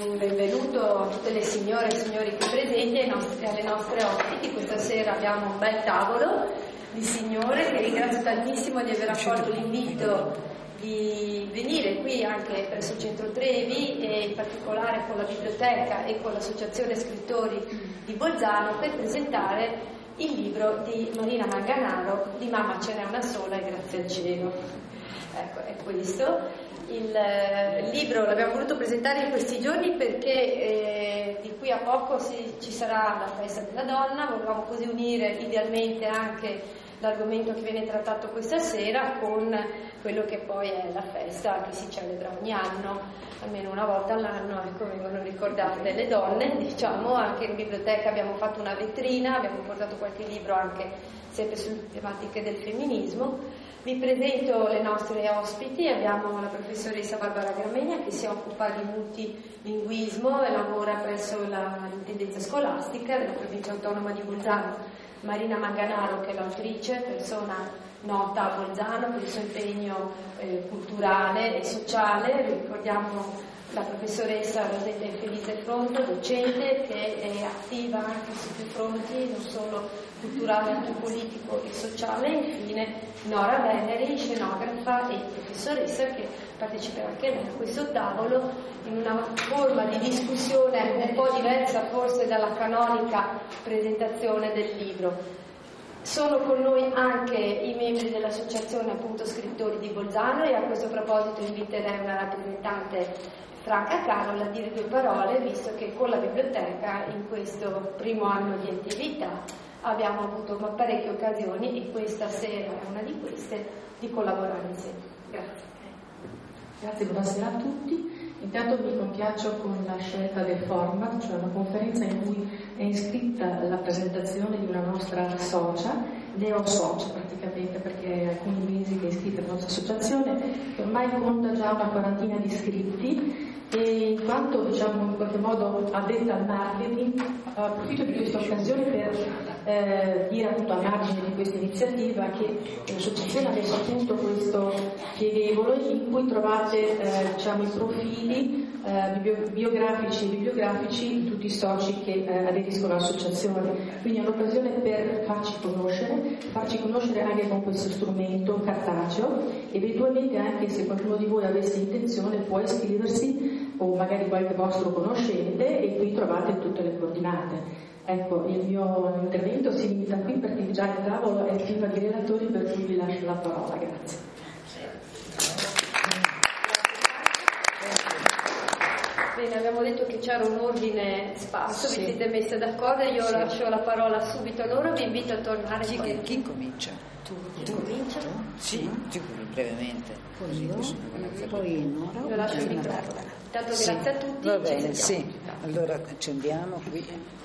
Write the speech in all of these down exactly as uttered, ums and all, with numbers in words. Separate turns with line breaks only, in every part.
Un benvenuto a tutte le signore e signori qui presenti e nostri, alle nostre ospiti. Questa sera abbiamo un bel tavolo di signore che ringrazio tantissimo di aver accolto l'invito di venire qui anche presso il Centro Trevi e in particolare con la biblioteca e con l'associazione scrittori di Bolzano per presentare il libro di Marina Manganaro, Di mamma ce n'è una sola e grazie al cielo. Ecco, è questo. Il libro l'abbiamo voluto presentare in questi giorni perché eh, di qui a poco si, ci sarà la festa della donna. Volevamo così unire idealmente anche l'argomento che viene trattato questa sera con quello che poi è la festa che si celebra ogni anno, almeno una volta all'anno, ecco, vengono ricordate le donne, diciamo. Anche in biblioteca abbiamo fatto una vetrina, abbiamo portato qualche libro anche sempre sulle tematiche del femminismo. Vi presento le nostre ospiti. Abbiamo la professoressa Barbara Gramegna che si occupa di multilinguismo e lavora presso l'intendenza scolastica della provincia autonoma di Bolzano. Marina Manganaro, che è l'autrice, persona nota a Bolzano per il suo impegno eh, culturale e sociale. Vi ricordiamo la professoressa Rosetta Infelice Fronto, docente, che è attiva anche su più fronti, non solo culturale, anche politico e sociale. E infine Nora Veneri, scenografa e professoressa, che parteciperà anche lei a questo tavolo in una forma di discussione un po' diversa forse dalla canonica presentazione del libro. Sono con noi anche i membri dell'associazione appunto scrittori di Bolzano e a questo proposito inviterei una rappresentante, Franca Carola, a dire due parole, visto che con la biblioteca in questo primo anno di attività abbiamo avuto parecchie occasioni e questa sera è una di queste, di collaborare insieme. Grazie.
Grazie, buonasera a tutti. Intanto mi compiaccio con la scelta del format, cioè una conferenza in cui è iscritta la presentazione di una nostra socia, neo socia praticamente, perché è alcuni mesi che è iscritta alla nostra associazione, che ormai conta già una quarantina di iscritti, e in quanto diciamo in qualche modo addetta al marketing, approfitto di questa occasione per eh, dire appunto a margine di questa iniziativa che l'associazione ha messo a punto questo pieghevolo in cui trovate eh, diciamo i profili eh, bio, biografici e bibliografici di tutti i soci che eh, aderiscono all'associazione, quindi è un'occasione per farci conoscere, farci conoscere anche con questo strumento cartaceo. Eventualmente anche se qualcuno di voi avesse intenzione può iscriversi, o magari qualche vostro conoscente, e qui trovate tutte le coordinate. Ecco, il mio intervento si limita qui perché già il tavolo è pieno di relatori, per cui vi lascio la parola. Grazie.
Bene, abbiamo detto che c'era un ordine sparso, sì. Vi siete messe d'accordo, io sì. Lascio la parola subito a loro, vi invito a tornare.
Sì,
poi.
Chi, chi comincia?
Tu. Tu comincia?
Sì, tu brevemente.
Poi io, poi Nora.
Io lascio il microfono. Intanto
sì.
Grazie a tutti.
Va bene, sì. Allora accendiamo qui.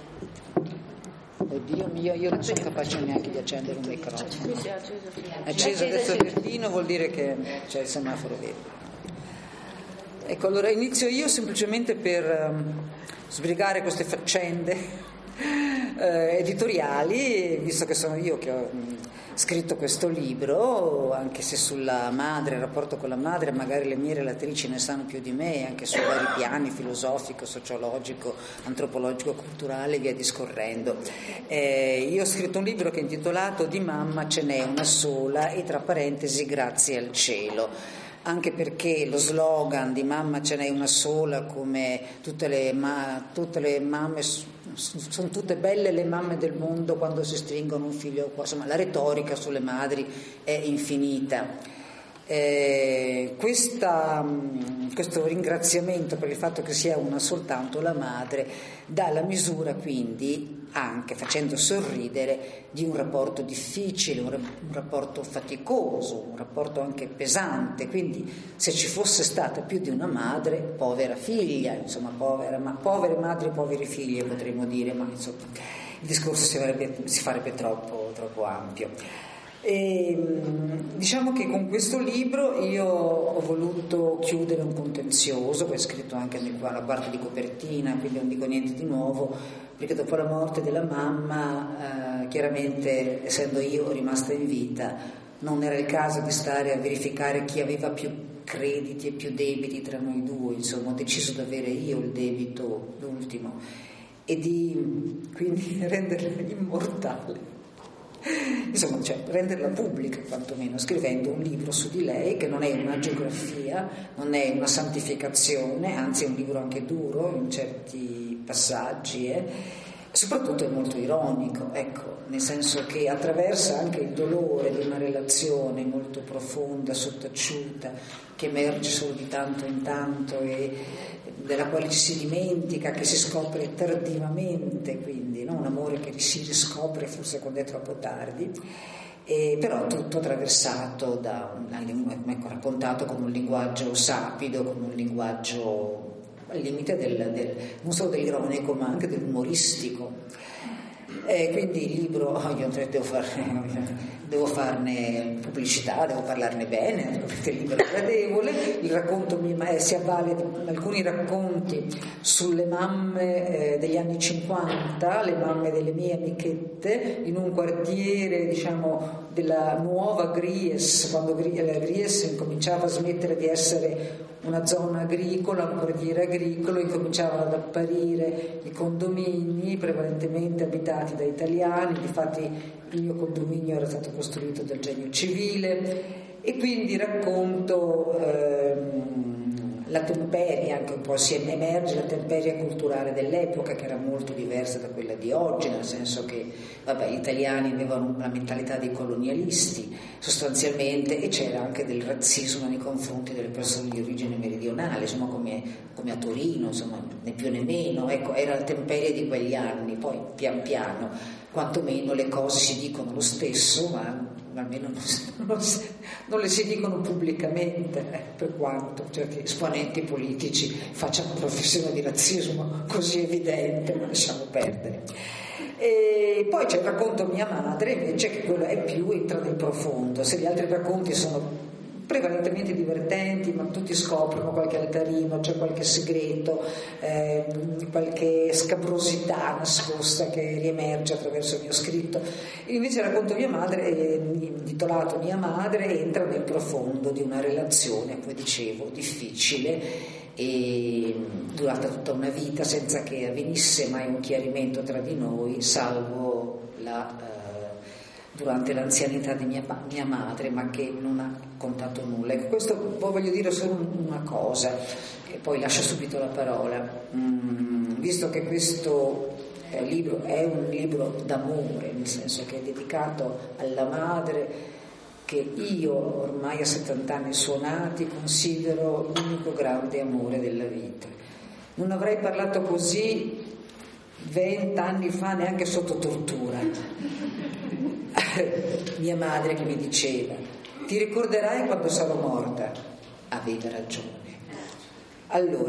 Oddio mio, io non sono capace neanche di accendere un microfono. Acceso adesso il verdino vuol dire che c'è il semaforo verde. Ecco, allora inizio io semplicemente per um, sbrigare queste faccende eh, editoriali, visto che sono io che ho um, scritto questo libro, anche se sulla madre, il rapporto con la madre, magari le mie relatrici ne sanno più di me, anche su vari piani, filosofico, sociologico, antropologico, culturale e via discorrendo. Eh, io ho scritto un libro che è intitolato Di mamma ce n'è una sola e tra parentesi grazie al cielo. Anche perché lo slogan di mamma ce n'è una sola, come tutte le, ma, tutte le mamme, sono tutte belle le mamme del mondo quando si stringono un figlio, insomma la retorica sulle madri è infinita. Eh, questa, questo ringraziamento per il fatto che sia una soltanto la madre dà la misura quindi anche facendo sorridere di un rapporto difficile, un, un rapporto faticoso, un rapporto anche pesante, quindi se ci fosse stata più di una madre, povera figlia, insomma povera, ma, povere madri, poveri figli potremmo dire, ma insomma il discorso si farebbe, si farebbe troppo, troppo ampio. E, diciamo che con questo libro io ho voluto chiudere un contenzioso, poi è scritto anche nella quarta di copertina, quindi non dico niente di nuovo, perché dopo la morte della mamma, eh, chiaramente essendo io rimasta in vita, non era il caso di stare a verificare chi aveva più crediti e più debiti tra noi due, insomma ho deciso di avere io il debito, l'ultimo, e di quindi renderla immortale. Insomma, cioè, renderla pubblica quantomeno, scrivendo un libro su di lei che non è una geografia, non è una santificazione, anzi è un libro anche duro in certi passaggi, eh. Soprattutto è molto ironico, ecco, nel senso che attraversa anche il dolore di una relazione molto profonda, sottaciuta, che emerge solo di tanto in tanto e della quale ci si dimentica, che si scopre tardivamente, quindi no? Un amore che si riscopre forse quando è troppo tardi, e però tutto attraversato da un, ecco, raccontato con un linguaggio sapido, con un linguaggio al limite del, del, non solo dell'ironico ma anche dell'umoristico. E quindi il libro, io devo farne, devo farne pubblicità, devo parlarne bene, perché il libro è gradevole, il racconto mi, si avvale di alcuni racconti sulle mamme eh, degli anni cinquanta, le mamme delle mie amichette, in un quartiere, diciamo, della nuova Gries, quando la Gries incominciava a smettere di essere una zona agricola, un quartiere agricolo, incominciavano ad apparire i condomini prevalentemente abitati da italiani, difatti il mio condominio era stato costruito dal genio civile, e quindi racconto ehm, la temperia, anche un po' si emerge la temperia culturale dell'epoca, che era molto diversa da quella di oggi, nel senso che vabbè, gli italiani avevano una mentalità di colonialisti sostanzialmente, e c'era anche del razzismo nei confronti delle persone di origine meridionale, insomma come, come a Torino, insomma né più né meno, ecco, era la temperia di quegli anni. Poi pian piano quantomeno le cose si dicono lo stesso, ma almeno non, non, non le si dicono pubblicamente, eh, per quanto certi esponenti politici facciano professione di razzismo così evidente, ma lasciamo perdere. E poi c'è il racconto Mia madre, invece, che quello è più, entra nel profondo. Se gli altri racconti sono prevalentemente divertenti, ma tutti scoprono qualche altarino, c'è qualche segreto, eh, qualche scabrosità nascosta che riemerge attraverso il mio scritto. Invece il racconto Mia madre, eh, intitolato Mia madre, entra nel profondo di una relazione, come dicevo, difficile e durata tutta una vita senza che avvenisse mai un chiarimento tra di noi, salvo la eh, durante l'anzianità di mia, mia madre, ma che non ha contato nulla. Ecco, questo voglio dire solo una cosa e poi lascio subito la parola. Mm, visto che questo eh, libro è un libro d'amore, nel senso che è dedicato alla madre, che io ormai a settanta anni suonati considero l'unico grande amore della vita. Non avrei parlato così vent'anni fa neanche sotto tortura. Mia madre che mi diceva: ti ricorderai quando sarò morta. Aveva ragione. Allora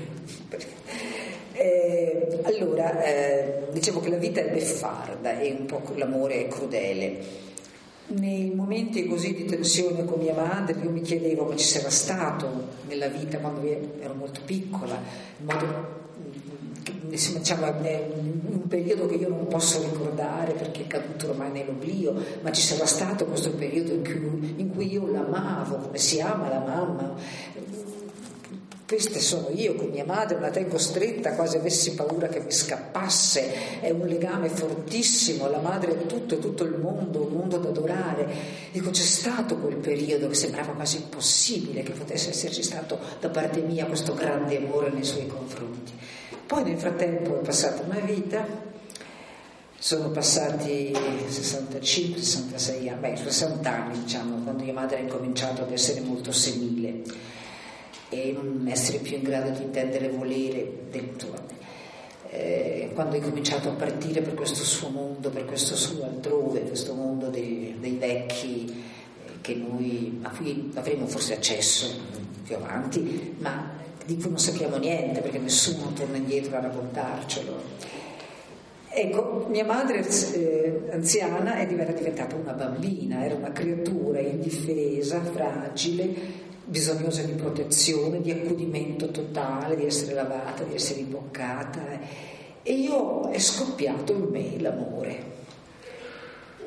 eh, allora eh, dicevo che la vita è beffarda e un po' l'amore è crudele. Nei momenti così di tensione con mia madre io mi chiedevo ma ci sarà stato nella vita quando ero molto piccola, in modo diciamo, è un periodo che io non posso ricordare perché è caduto ormai nell'oblio, ma ci sarà stato questo periodo in cui, in cui io l'amavo come si ama la mamma. Queste sono io con mia madre, la tengo stretta quasi avessi paura che mi scappasse, è un legame fortissimo, la madre è tutto, è tutto il mondo, un mondo da adorare. Dico, c'è stato quel periodo che sembrava quasi impossibile che potesse esserci stato da parte mia questo grande amore nei suoi confronti. Poi nel frattempo è passata una vita, sono passati sessantacinque sessantasei anni, beh sessanta anni diciamo, quando mia madre ha incominciato ad essere molto senile e non essere più in grado di intendere volere dentro, eh, quando è cominciato a partire per questo suo mondo, per questo suo altrove, questo mondo dei, dei vecchi eh, che noi, a cui avremo forse accesso più avanti, ma di cui non sappiamo niente perché nessuno torna indietro a raccontarcelo. Ecco, mia madre eh, anziana è diventata una bambina, era una creatura indifesa, fragile, bisognosa di protezione, di accudimento totale, di essere lavata, di essere imboccata, eh. E io è scoppiato in me l'amore,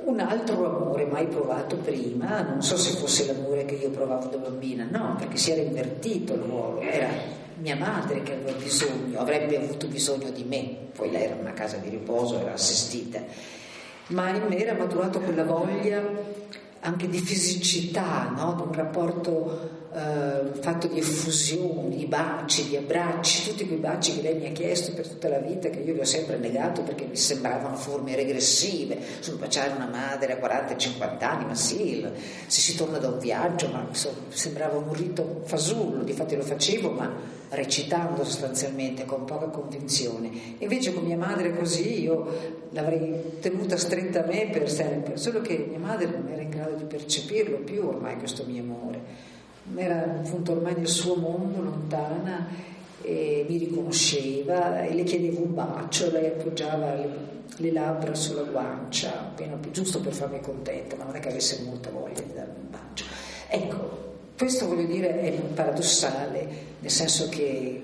un altro amore mai provato prima, non so se fosse l'amore che io provavo da bambina, no, perché si era invertito il ruolo, era mia madre che aveva bisogno, avrebbe avuto bisogno di me, poi lei era in una casa di riposo, era assistita, ma in me era maturato quella voglia anche di fisicità, no? Di un rapporto eh, fatto di effusioni, di baci, di abbracci, tutti quei baci che lei mi ha chiesto per tutta la vita, che io gli ho sempre negato perché mi sembravano forme regressive. Sul baciare una madre a quaranta cinquanta anni, ma sì, il, se si torna da un viaggio, ma insomma, sembrava un rito fasullo, difatti lo facevo, ma recitando sostanzialmente, con poca convinzione. Invece con mia madre così io l'avrei tenuta stretta a me per sempre, solo che mia madre non era in grado di percepirlo più ormai questo mio amore, era appunto ormai nel suo mondo, lontana, e mi riconosceva e le chiedevo un bacio, lei appoggiava le, le labbra sulla guancia appena più, giusto per farmi contenta, ma non è che avesse molta voglia di darmi un bacio. Ecco, questo voglio dire è paradossale, nel senso che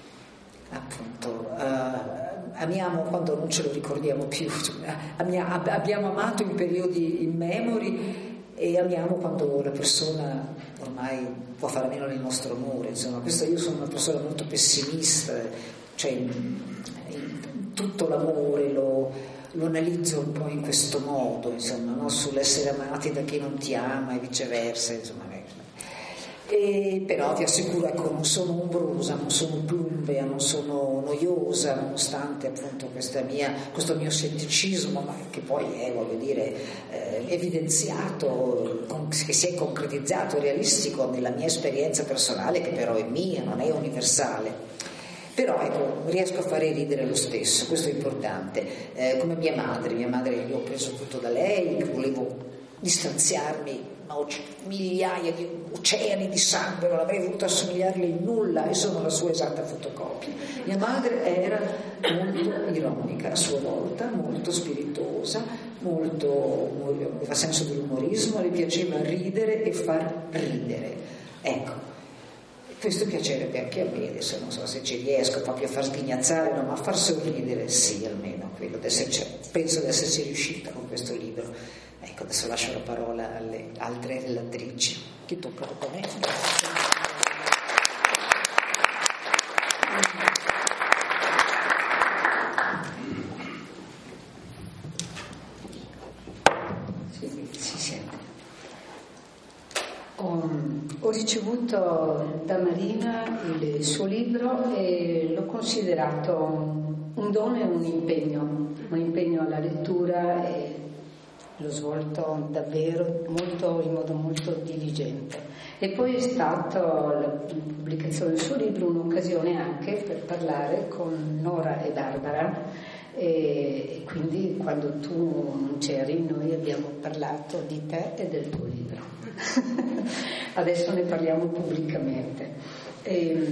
appunto uh, amiamo quando non ce lo ricordiamo più, Amia, abbiamo amato in periodi immemori e amiamo quando la persona ormai può fare a meno del nostro amore. Insomma, questo, io sono una persona molto pessimista, cioè in, in tutto l'amore lo, lo analizzo un po' in questo modo, insomma, no? Sull'essere amati da chi non ti ama e viceversa, insomma. E però vi assicuro, ecco, non sono ombrosa, non sono plumbea, non sono noiosa, nonostante appunto questa mia, questo mio scetticismo, ma che poi è, voglio dire, eh, evidenziato, con, che si è concretizzato, realistico nella mia esperienza personale, che però è mia, non è universale. Però ecco, riesco a fare ridere lo stesso, questo è importante. Eh, come mia madre, mia madre io ho preso tutto da lei, volevo distanziarmi, ma migliaia di oceani di sangue, non avrei voluto assomigliarle in nulla e sono la sua esatta fotocopia. Mia madre era molto ironica a sua volta, molto spiritosa, molto, aveva senso dell'umorismo, le piaceva ridere e far ridere. Ecco, questo piacerebbe anche a me, adesso non so se ci riesco proprio a far sghignazzare, no, ma a far sorridere sì, almeno quello, cioè, penso di esserci riuscita con questo libro. Ecco, adesso lascio la parola alle altre relatrici. Chi tocca dopo me?
Sì, si sente. Ho, ho ricevuto da Marina il suo libro e l'ho considerato un dono e un impegno, un impegno alla lettura, e l'ho svolto davvero molto, in modo molto diligente. E poi è stata la pubblicazione del suo libro un'occasione anche per parlare con Nora e Barbara, e quindi quando tu non c'eri noi abbiamo parlato di te e del tuo libro. Adesso ne parliamo pubblicamente. E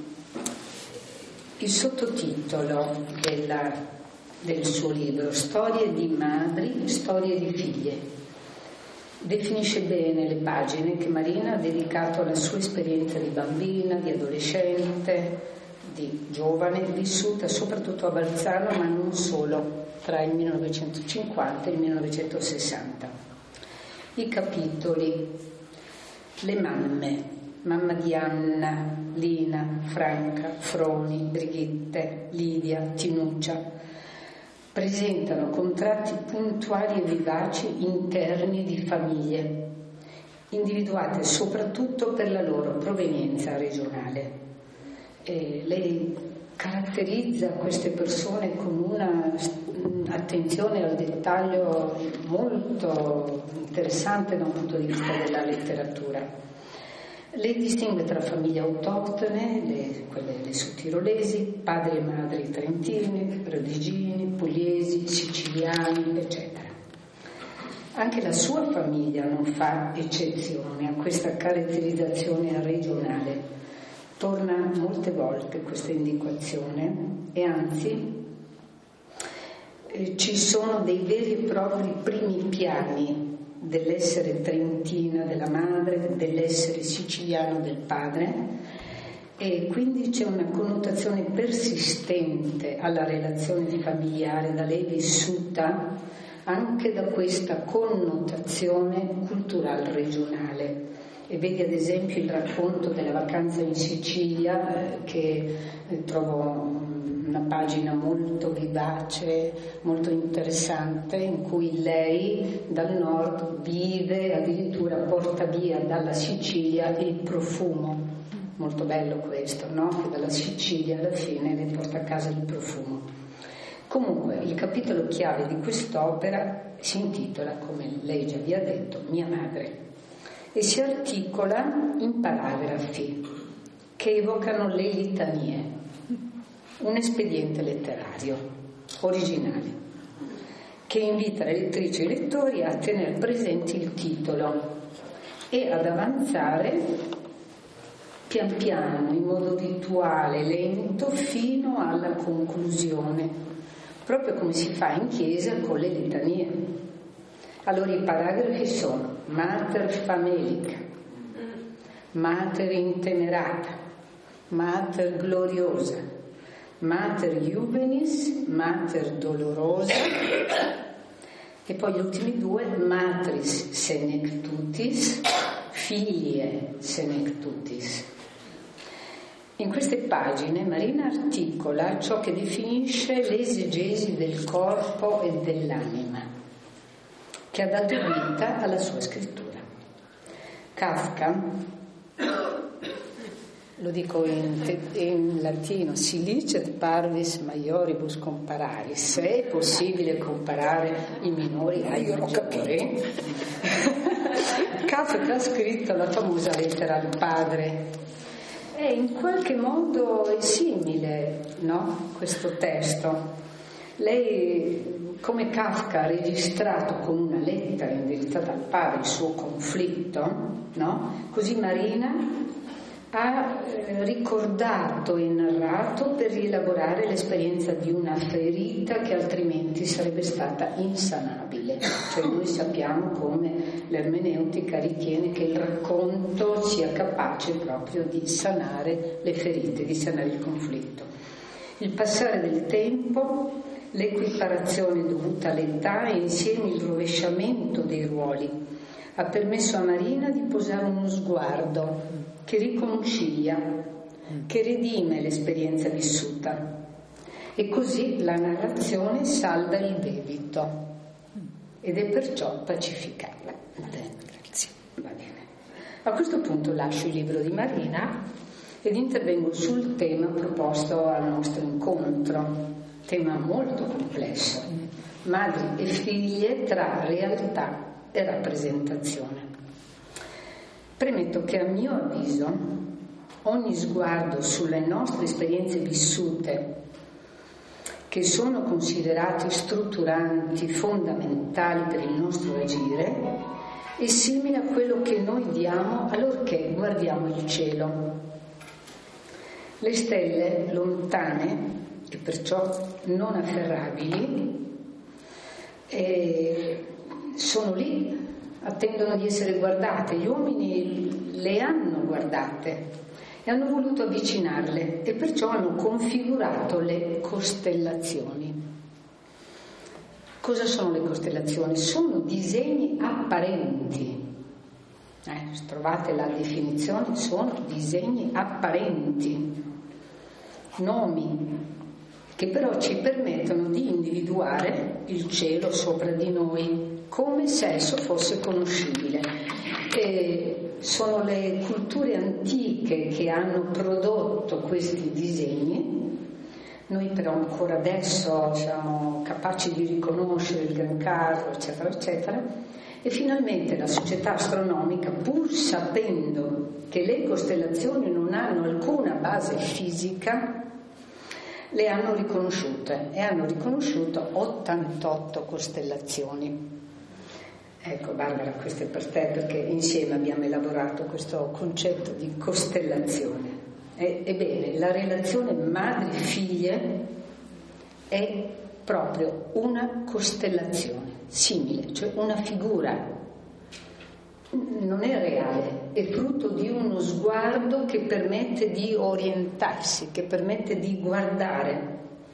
il sottotitolo della del suo libro, Storie di madri, storie di figlie, definisce bene le pagine che Marina ha dedicato alla sua esperienza di bambina, di adolescente, di giovane, vissuta soprattutto a Balzano, ma non solo, tra il millenovecentocinquanta e il millenovecentosessanta. I capitoli: le mamme, mamma di Anna, Lina, Franca, Froni, Brigitte, Lidia, Tinuccia, presentano contratti puntuali e vivaci interni di famiglie, individuate soprattutto per la loro provenienza regionale. E lei caratterizza queste persone con una attenzione al dettaglio molto interessante da un punto di vista della letteratura. Lei distingue tra famiglie autoctone, le, quelle le sudtirolesi, padri e madri trentini, redigini, pugliesi, siciliani, eccetera. Anche la sua famiglia non fa eccezione a questa caratterizzazione regionale. Torna molte volte questa indicazione e anzi eh, ci sono dei veri e propri primi piani dell'essere trentina della madre, dell'essere siciliano del padre, e quindi c'è una connotazione persistente alla relazione familiare da lei vissuta anche da questa connotazione culturale regionale. E vedi ad esempio il racconto della vacanza in Sicilia, eh, che eh, trovo una pagina molto vivace, molto interessante, in cui lei dal nord vive, addirittura porta via dalla Sicilia il profumo. Molto bello questo, no? Che dalla Sicilia alla fine le porta a casa il profumo. Comunque il capitolo chiave di quest'opera si intitola, come lei già vi ha detto, Mia madre, e si articola in paragrafi che evocano le litanie, un espediente letterario originale che invita le lettrici e i lettori a tenere presenti il titolo e ad avanzare pian piano, in modo rituale, lento, fino alla conclusione, proprio come si fa in chiesa con le litanie. Allora i paragrafi sono Mater famelica, Mater intemerata, Mater gloriosa, Mater juvenis, Mater dolorosa, e poi gli ultimi due, Matris senectutis, Filie senectutis. In queste pagine Marina articola ciò che definisce l'esegesi del corpo e dell'anima, che ha dato vita alla sua scrittura. Kafka, lo dico in, in latino, si licet parvis maioribus compararis, se è possibile comparare i minori ai maggiori. Kafka ha scritto la famosa lettera al padre, e in qualche modo è simile, no? Questo testo. Lei, come Kafka, ha registrato con una lettera indirizzata al padre il suo conflitto, no? Così Marina ha eh, ricordato e narrato per rielaborare l'esperienza di una ferita che altrimenti sarebbe stata insanabile. Cioè noi sappiamo come l'ermeneutica ritiene che il racconto sia capace proprio di sanare le ferite, di sanare il conflitto. Il passare del tempo, l'equiparazione dovuta all'età e insieme il rovesciamento dei ruoli ha permesso a Marina di posare uno sguardo che riconcilia, che redime l'esperienza vissuta, e così la narrazione salda il debito ed è perciò pacificata. Grazie. Va bene. A questo punto lascio il libro di Marina ed intervengo sul tema proposto al nostro incontro, tema molto complesso, madri e figlie tra realtà e rappresentazione. Premetto che a mio avviso ogni sguardo sulle nostre esperienze vissute, che sono considerate strutturanti, fondamentali per il nostro agire, è simile a quello che noi diamo allorché guardiamo il cielo. Le stelle lontane e perciò non afferrabili e sono lì, attendono di essere guardate. Gli uomini le hanno guardate e hanno voluto avvicinarle e perciò hanno configurato le costellazioni. Cosa sono le costellazioni? Sono disegni apparenti. Eh, trovate la definizione, sono disegni apparenti, nomi che però ci permettono di individuare il cielo sopra di noi come se esso fosse conoscibile. E sono le culture antiche che hanno prodotto questi disegni. Noi però ancora adesso siamo capaci di riconoscere il gran carro, eccetera, eccetera, e finalmente la società astronomica, pur sapendo che le costellazioni non hanno alcuna base fisica, le hanno riconosciute e hanno riconosciuto ottantotto costellazioni. Ecco Barbara, questo è per te, perché insieme abbiamo elaborato questo concetto di costellazione. E, ebbene, la relazione madri-figlie è proprio una costellazione simile, cioè una figura. Non è reale, è frutto di uno sguardo che permette di orientarsi, che permette di guardare.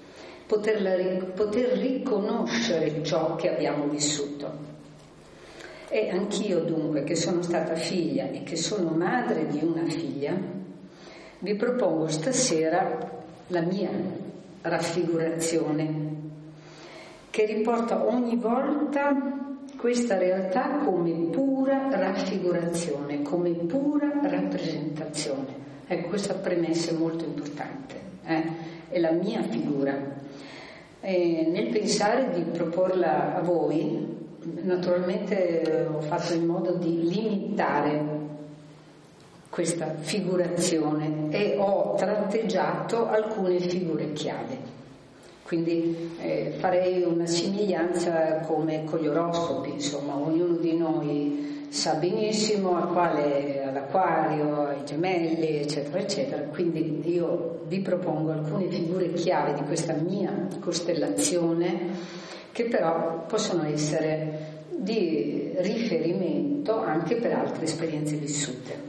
poterla, poter riconoscere ciò che abbiamo vissuto. E anch'io dunque, che sono stata figlia e che sono madre di una figlia, vi propongo stasera la mia raffigurazione, che riporta ogni volta questa realtà come pura raffigurazione, come pura rappresentazione. Ecco, questa premessa è molto importante, eh? È la mia figura. E nel pensare di proporla a voi, naturalmente ho fatto in modo di limitare questa figurazione e ho tratteggiato alcune figure chiave. Quindi eh, farei una somiglianza come con gli oroscopi, insomma, ognuno di noi sa benissimo a quale, all'Acquario, ai Gemelli, eccetera, eccetera. Quindi io vi propongo alcune figure chiave di questa mia costellazione, che però possono essere di riferimento anche per altre esperienze vissute.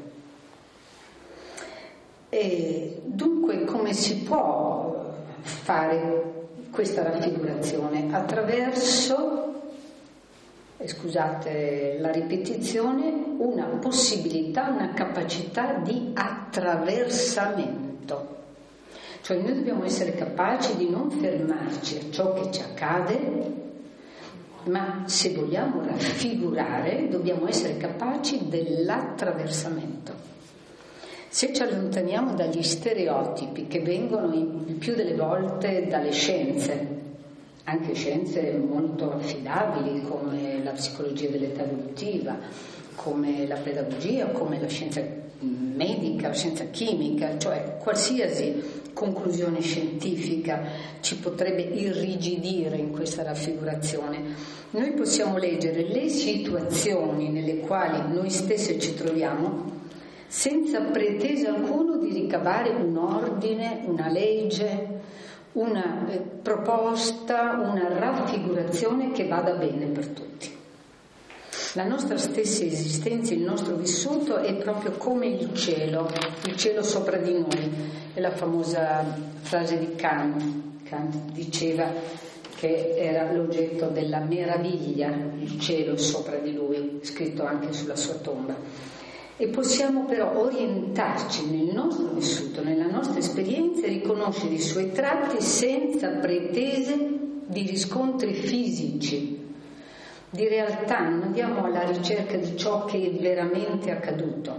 E dunque, come si può fare questa raffigurazione? Attraverso, eh, scusate la ripetizione, una possibilità, una capacità di attraversamento. Cioè noi dobbiamo essere capaci di non fermarci a ciò che ci accade, ma se vogliamo raffigurare dobbiamo essere capaci dell'attraversamento. Se ci allontaniamo dagli stereotipi che vengono il più delle volte dalle scienze, anche scienze molto affidabili come la psicologia dell'età evolutiva, come la pedagogia, come la scienza medica, la scienza chimica, cioè qualsiasi conclusione scientifica ci potrebbe irrigidire in questa raffigurazione. Noi possiamo leggere le situazioni nelle quali noi stessi ci troviamo senza pretesa alcuno di ricavare un ordine, una legge, una eh, proposta, una raffigurazione che vada bene per tutti. La nostra stessa esistenza, il nostro vissuto è proprio come il cielo, il cielo sopra di noi. È la famosa frase di Kant. Kant diceva che era l'oggetto della meraviglia, il cielo sopra di lui, scritto anche sulla sua tomba. E possiamo però orientarci nel nostro vissuto, nella nostra esperienza e riconoscere i suoi tratti senza pretese di riscontri fisici, di realtà. Non andiamo alla ricerca di ciò che è veramente accaduto,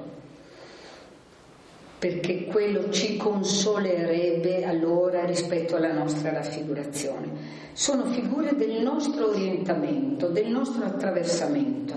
perché quello ci consolerebbe allora rispetto alla nostra raffigurazione. Sono figure del nostro orientamento, del nostro attraversamento.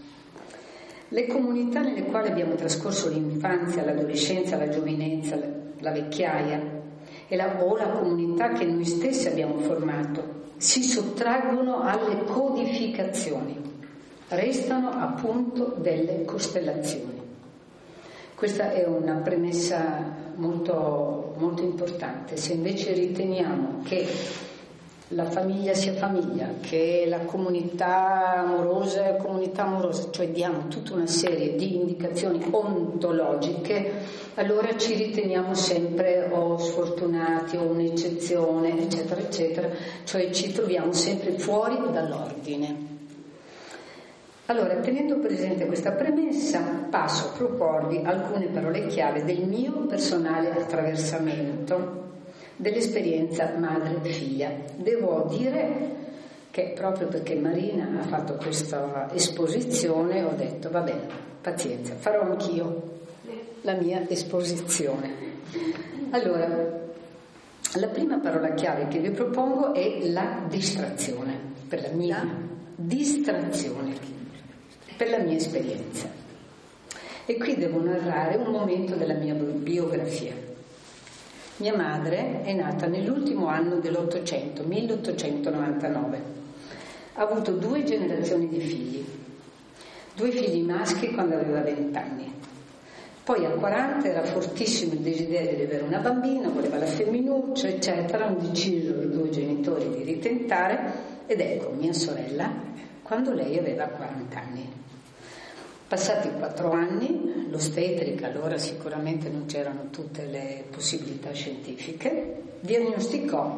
Le comunità nelle quali abbiamo trascorso l'infanzia, l'adolescenza, la giovinezza, la vecchiaia e la, o la comunità che noi stessi abbiamo formato si sottraggono alle codificazioni, restano appunto delle costellazioni. Questa è una premessa molto, molto importante. Se invece riteniamo che la famiglia sia famiglia, che la comunità amorosa è comunità amorosa, cioè diamo tutta una serie di indicazioni ontologiche, allora ci riteniamo sempre o sfortunati o un'eccezione, eccetera, eccetera, cioè ci troviamo sempre fuori dall'ordine. Allora, tenendo presente questa premessa, passo a proporvi alcune parole chiave del mio personale attraversamento dell'esperienza madre-figlia. Devo dire che proprio perché Marina ha fatto questa esposizione ho detto va bene, pazienza, farò anch'io la mia esposizione. Allora, la prima parola chiave che vi propongo è la distrazione, per la mia distrazione, per la mia esperienza. E qui devo narrare un momento della mia biografia. Mia madre è nata nell'ultimo anno dell'Ottocento, milleottocentonovantanove. Ha avuto due generazioni di figli, due figli maschi quando aveva vent'anni. Poi a quaranta era fortissimo il desiderio di avere una bambina, voleva la femminuccia, eccetera. Hanno deciso i due genitori di ritentare ed ecco mia sorella quando lei aveva quaranta anni. Passati quattro anni, l'ostetrica, allora sicuramente non c'erano tutte le possibilità scientifiche, diagnosticò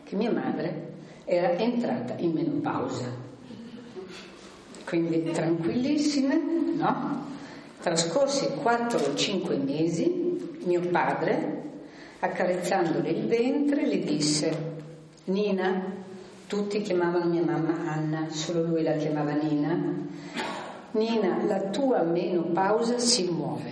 che mia madre era entrata in menopausa. Quindi tranquillissime, no? Trascorsi quattro o cinque mesi, mio padre, accarezzandole il ventre, le disse: Nina, tutti chiamavano mia mamma Anna, solo lui la chiamava Nina. Nina, la tua menopausa si muove.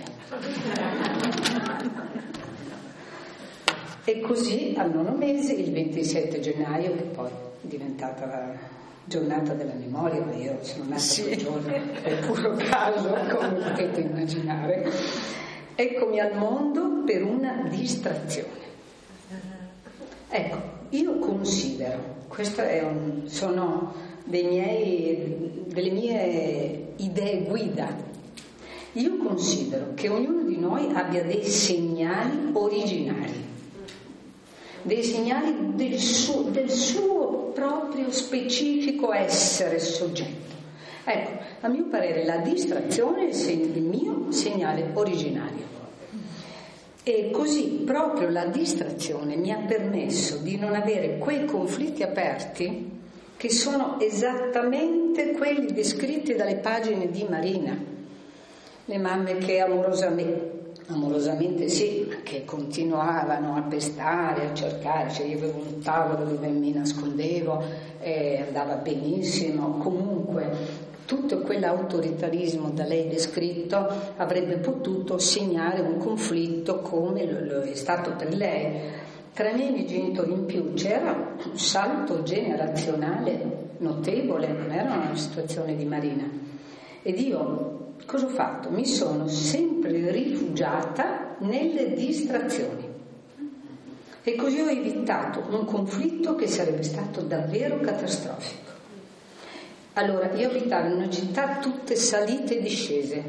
E così al nono mese, il ventisette gennaio, che poi è diventata la giornata della memoria, ma io sono nata
sì.
quel giorno per puro caso, come potete immaginare, eccomi al mondo per una distrazione. Ecco, io considero, questo è un, sono dei miei, delle mie idee guida, io considero che ognuno di noi abbia dei segnali originari, dei segnali del suo, del suo proprio specifico essere soggetto. Ecco, a mio parere la distrazione è il, segno, il mio segnale originario. E così proprio la distrazione mi ha permesso di non avere quei conflitti aperti che sono esattamente quelli descritti dalle pagine di Marina. Le mamme che amorosamente, amorosamente sì, che continuavano a pestare, a cercare, cioè io avevo un tavolo dove mi nascondevo e andava benissimo, comunque tutto quell'autoritarismo da lei descritto avrebbe potuto segnare un conflitto come lo è stato per lei. Tra i miei genitori in più c'era un salto generazionale notevole, non era una situazione di Marina. Ed io cosa ho fatto? Mi sono sempre rifugiata nelle distrazioni. E così ho evitato un conflitto che sarebbe stato davvero catastrofico. Allora, io abitavo in una città tutte salite e discese,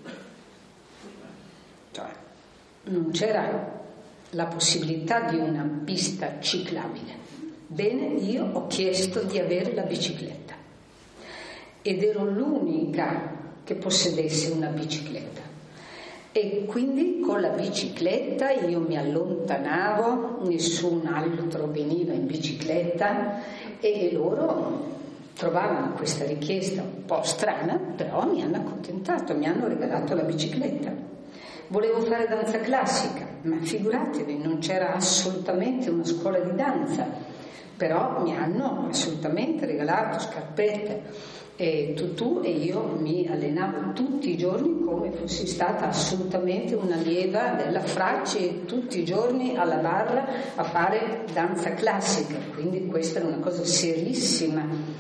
cioè non c'era la possibilità di una pista ciclabile. Bene, io ho chiesto di avere la bicicletta ed ero l'unica che possedesse una bicicletta. E quindi con la bicicletta io mi allontanavo, nessun altro veniva in bicicletta e loro trovavano questa richiesta un po' strana, però mi hanno accontentato, mi hanno regalato la bicicletta. Volevo fare danza classica, ma figuratevi, non c'era assolutamente una scuola di danza, però mi hanno assolutamente regalato scarpette e tutù e io mi allenavo tutti i giorni come fossi stata assolutamente un'allieva della Fracci, tutti i giorni alla barra a fare danza classica, quindi questa era una cosa serissima.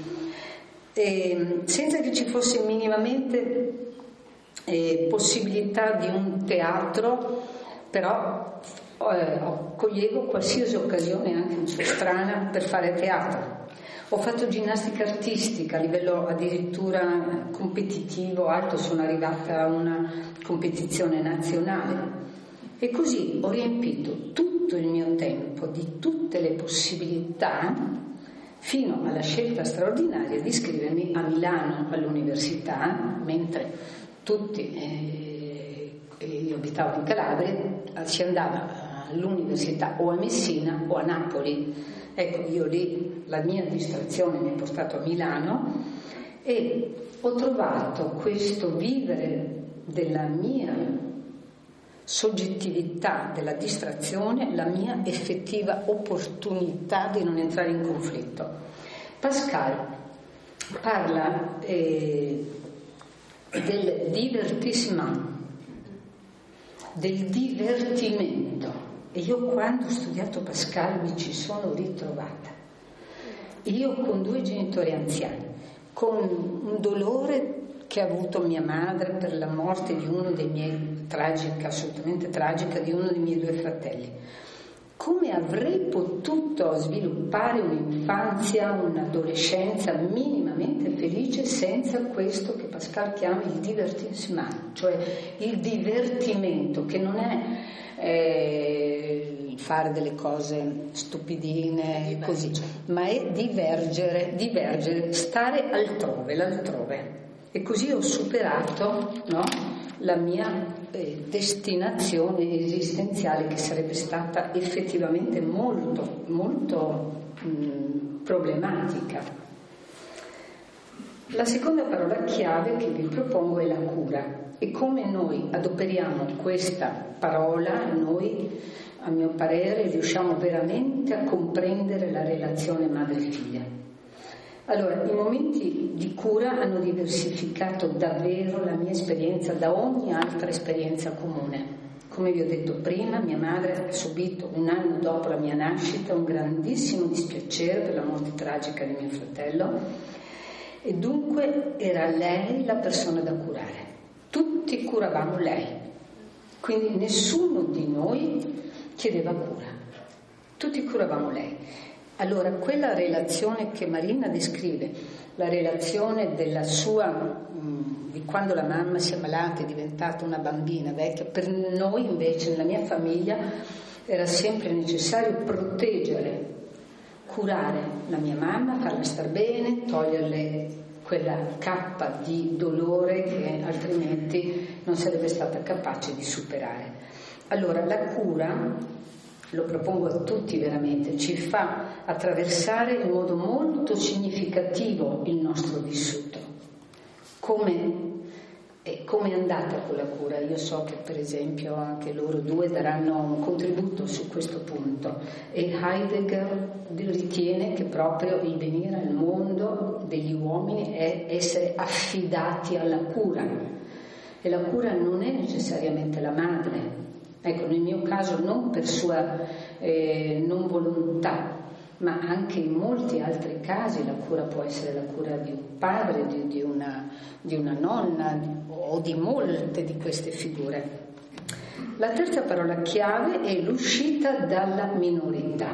E senza che ci fosse minimamente eh, possibilità di un teatro, però eh, coglievo qualsiasi occasione, anche un po' strana, per fare teatro. Ho fatto ginnastica artistica a livello addirittura competitivo alto, sono arrivata a una competizione nazionale e così ho riempito tutto il mio tempo di tutte le possibilità fino alla scelta straordinaria di iscrivermi a Milano all'università, mentre tutti, eh, io abitavo in Calabria, si andava all'università o a Messina o a Napoli. Ecco, io lì la mia distrazione mi ha portato a Milano e ho trovato questo vivere della mia soggettività, della distrazione, la mia effettiva opportunità di non entrare in conflitto. Pascal parla eh, del divertissement, del divertimento, e io quando ho studiato Pascal mi ci sono ritrovata. Io con due genitori anziani, con un dolore che ha avuto mia madre per la morte di uno dei miei, tragica, assolutamente tragica, di uno dei miei due fratelli. Come avrei potuto sviluppare un'infanzia, un'adolescenza minimamente felice senza questo che Pascal chiama il divertissement, cioè il divertimento, che non è eh, fare delle cose stupidine e così, ma è divergere, divergere, stare altrove, l'altrove. E così ho superato, no, la mia eh, destinazione esistenziale, che sarebbe stata effettivamente molto, molto mh, problematica. La seconda parola chiave che vi propongo è la cura, e come noi adoperiamo questa parola, noi, a mio parere, riusciamo veramente a comprendere la relazione madre-figlia. Allora, i momenti di cura hanno diversificato davvero la mia esperienza da ogni altra esperienza comune. Come vi ho detto prima, mia madre ha subito un anno dopo la mia nascita un grandissimo dispiacere per la morte tragica di mio fratello, e dunque era lei la persona da curare. Tutti curavamo lei, quindi nessuno di noi chiedeva cura, tutti curavamo lei. Allora quella relazione che Marina descrive, la relazione della sua, mh, di quando la mamma si è ammalata, è diventata una bambina vecchia, per noi invece nella mia famiglia era sempre necessario proteggere, curare la mia mamma, farla star bene, toglierle quella cappa di dolore che altrimenti non sarebbe stata capace di superare. Allora la cura, lo propongo a tutti veramente, ci fa attraversare in modo molto significativo il nostro vissuto. Come E come è andata con la cura? Io so che per esempio anche loro due daranno un contributo su questo punto, e Heidegger ritiene che proprio il venire al mondo degli uomini è essere affidati alla cura, e la cura non è necessariamente la madre, ecco, nel mio caso non per sua eh, non volontà, ma anche in molti altri casi la cura può essere la cura di un padre, di, di, una, di una nonna o di molte di queste figure. La terza parola chiave è l'uscita dalla minorità.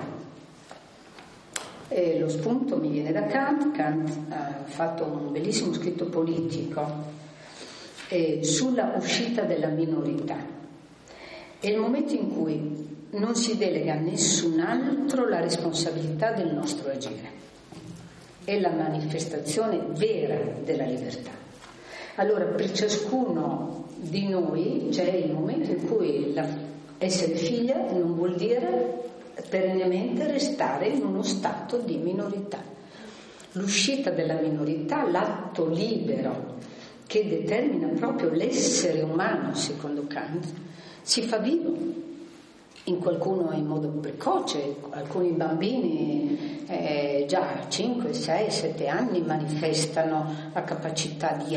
E lo spunto mi viene da Kant. Kant ha fatto un bellissimo scritto politico eh, sulla uscita della minorità. È il momento in cui non si delega a nessun altro la responsabilità del nostro agire. È la manifestazione vera della libertà. Allora, per ciascuno di noi c'è il momento in cui la, essere figlia non vuol dire perennemente restare in uno stato di minorità. L'uscita della minorità, l'atto libero che determina proprio l'essere umano, secondo Kant, si fa vivo. In qualcuno in modo precoce, alcuni bambini eh, già a cinque, sei, sette anni manifestano la capacità di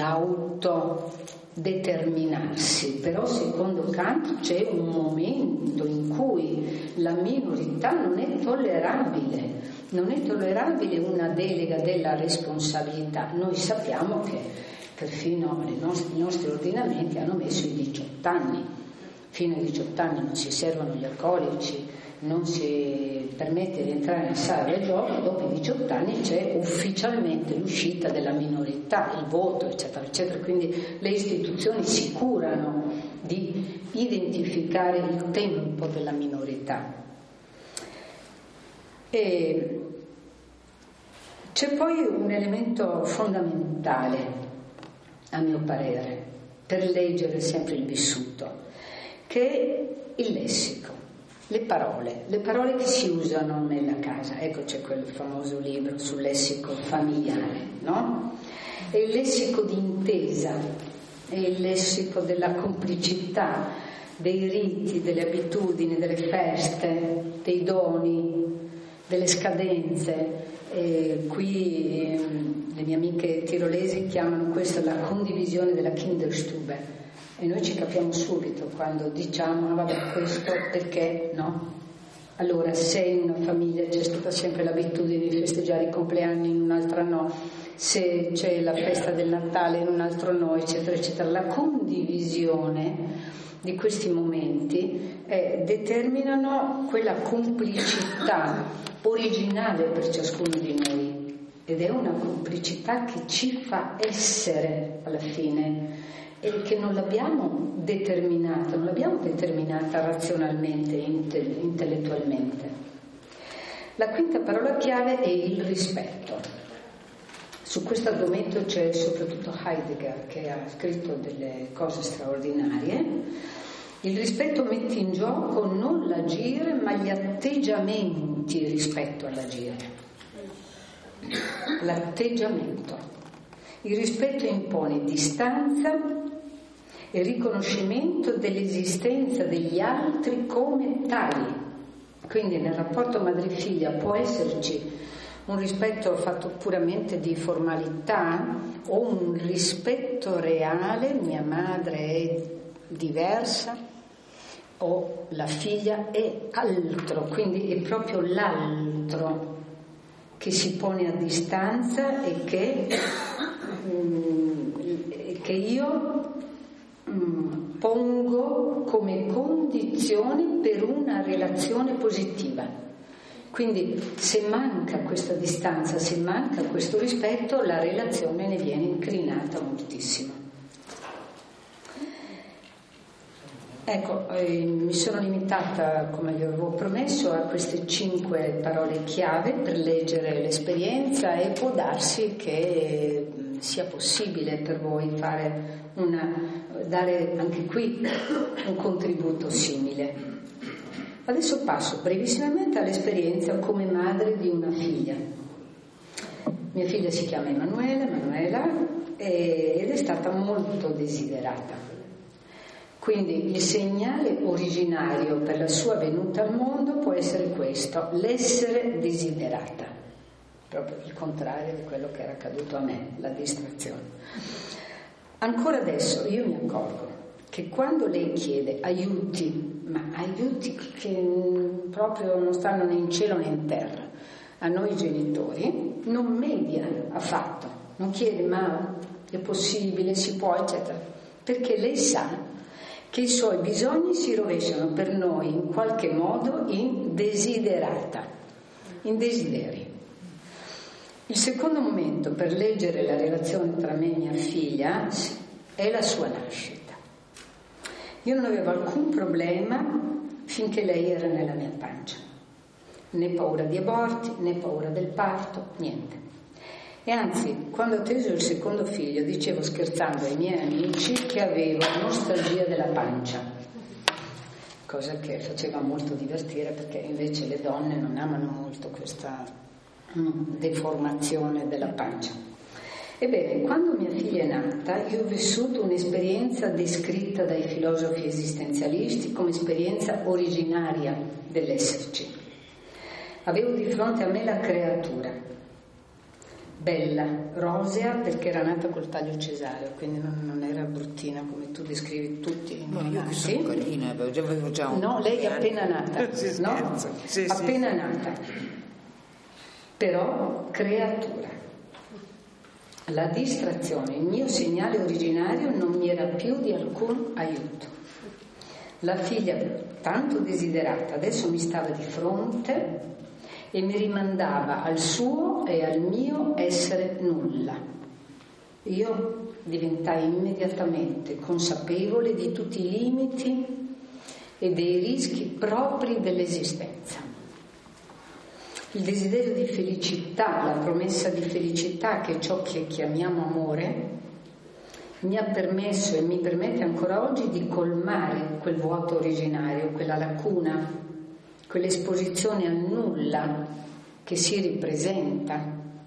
autodeterminarsi, però secondo Kant c'è un momento in cui la minorità non è tollerabile, non è tollerabile una delega della responsabilità. Noi sappiamo che perfino i nostri, i nostri ordinamenti hanno messo i diciotto anni. Fino ai diciotto anni non si servono gli alcolici, non si permette di entrare in sala del gioco, dopo i diciotto anni c'è ufficialmente l'uscita della minorità, il voto, eccetera, eccetera. Quindi le istituzioni si curano di identificare il tempo della minorità. E c'è poi un elemento fondamentale, a mio parere, per leggere sempre il vissuto, che è il lessico, le parole, le parole che si usano nella casa. Ecco, c'è quel famoso libro sul lessico familiare, no? È il lessico di intesa, è il lessico della complicità, dei riti, delle abitudini, delle feste, dei doni, delle scadenze. E qui eh, le mie amiche tirolesi chiamano questa la condivisione della Kinderstube. E noi ci capiamo subito quando diciamo, ah, vabbè, questo perché no? Allora, se in una famiglia c'è stata sempre l'abitudine di festeggiare i compleanni, in un'altra no, se c'è la festa del Natale, in un altro no, eccetera, eccetera, la condivisione di questi momenti eh, determinano quella complicità originale per ciascuno di noi, ed è una complicità che ci fa essere alla fine, e che non l'abbiamo determinata, non l'abbiamo determinata razionalmente, intellettualmente. La quinta parola chiave è il rispetto. Su questo argomento c'è soprattutto Heidegger, che ha scritto delle cose straordinarie. Il rispetto mette in gioco non l'agire, ma gli atteggiamenti rispetto all'agire. l'atteggiamento. Il rispetto impone distanza e riconoscimento dell'esistenza degli altri come tali. Quindi nel rapporto madre-figlia può esserci un rispetto fatto puramente di formalità o un rispetto reale, mia madre è diversa o la figlia è altro, quindi è proprio l'altro che si pone a distanza e che, mm, che io mm, pongo come condizione per una relazione positiva. Quindi se manca questa distanza, se manca questo rispetto, la relazione ne viene incrinata moltissimo. Ecco, eh, mi sono limitata, come vi avevo promesso, a queste cinque parole chiave per leggere l'esperienza e può darsi che sia possibile per voi fare una, dare anche qui un contributo simile. Adesso passo brevissimamente all'esperienza come madre di una figlia. Mia figlia si chiama Emanuela, Emanuela ed è stata molto desiderata. Quindi il segnale originario per la sua venuta al mondo può essere questo, l'essere desiderata, proprio il contrario di quello che era accaduto a me, la distrazione. Ancora adesso io mi accorgo che quando lei chiede aiuti, ma aiuti che proprio non stanno né in cielo né in terra, a noi genitori, non media affatto, non chiede ma è possibile, si può, eccetera, perché lei sa che i suoi bisogni si rovesciano per noi in qualche modo in desiderata, in desideri. Il secondo momento per leggere la relazione tra me e mia figlia è la sua nascita. Io non avevo alcun problema finché lei era nella mia pancia, né paura di aborti, né paura del parto, niente. E anzi, quando ho atteso il secondo figlio, dicevo scherzando ai miei amici che avevo nostalgia della pancia, cosa che faceva molto divertire perché invece le donne non amano molto questa mm, deformazione della pancia. Ebbene, quando mia figlia è nata, io ho vissuto un'esperienza descritta dai filosofi esistenzialisti come esperienza originaria dell'esserci. Avevo di fronte a me la creatura, bella, rosea perché era nata col taglio cesareo, quindi non, non era bruttina come tu descrivi tutti i
no, io che sono carina, avevo già un
no, lei è appena nata, no? Sì, appena sì. nata, però creatura. La distrazione, il mio segnale originario non mi era più di alcun aiuto. La figlia tanto desiderata adesso mi stava di fronte e mi rimandava al suo e al mio essere nulla. Io diventai immediatamente consapevole di tutti i limiti e dei rischi propri dell'esistenza. Il desiderio di felicità, la promessa di felicità, che è ciò che chiamiamo amore, mi ha permesso e mi permette ancora oggi di colmare quel vuoto originario, quella lacuna, quell'esposizione al nulla che si ripresenta.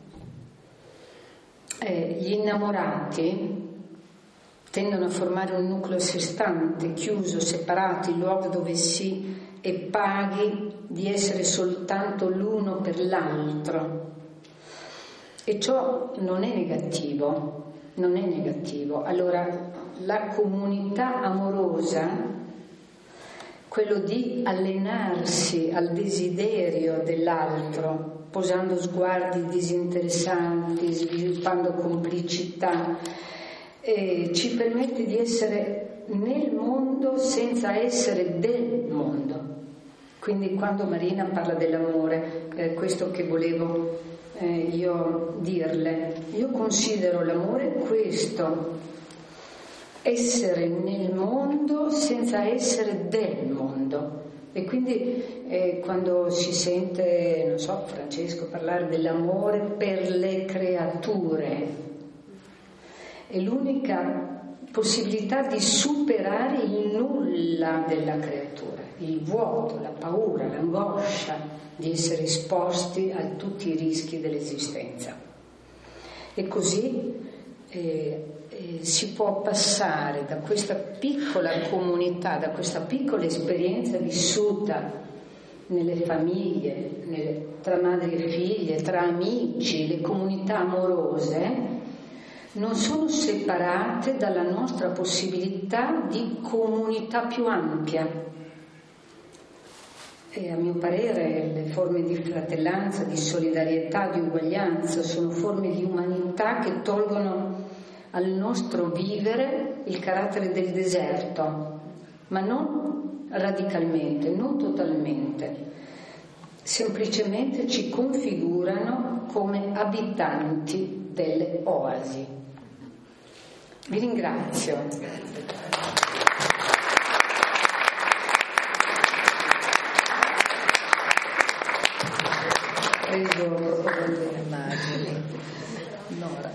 Eh, gli innamorati tendono a formare un nucleo a sé stante, chiuso, separato, il luogo dove si e paghi di essere soltanto l'uno per l'altro. E ciò non è negativo, non è negativo. Allora, la comunità amorosa, quello di allenarsi al desiderio dell'altro, posando sguardi disinteressanti, sviluppando complicità, eh, ci permette di essere nel mondo senza essere del mondo. Quindi quando Marina parla dell'amore, è questo che volevo eh, io dirle. Io considero l'amore questo, essere nel mondo senza essere del mondo. E quindi eh, quando si sente, non so, Francesco parlare dell'amore per le creature, è l'unica possibilità di superare il nulla della creatura, il vuoto, la paura, l'angoscia di essere esposti a tutti i rischi dell'esistenza. E così eh, eh, si può passare da questa piccola comunità, da questa piccola esperienza vissuta nelle famiglie, nelle, tra madri e figlie, tra amici, le comunità amorose, non sono separate dalla nostra possibilità di comunità più ampia. E a mio parere le forme di fratellanza, di solidarietà, di uguaglianza sono forme di umanità che tolgono al nostro vivere il carattere del deserto, ma non radicalmente, non totalmente, semplicemente ci configurano come abitanti delle oasi. Vi ringrazio.
Preso proprio le immagini. Nora.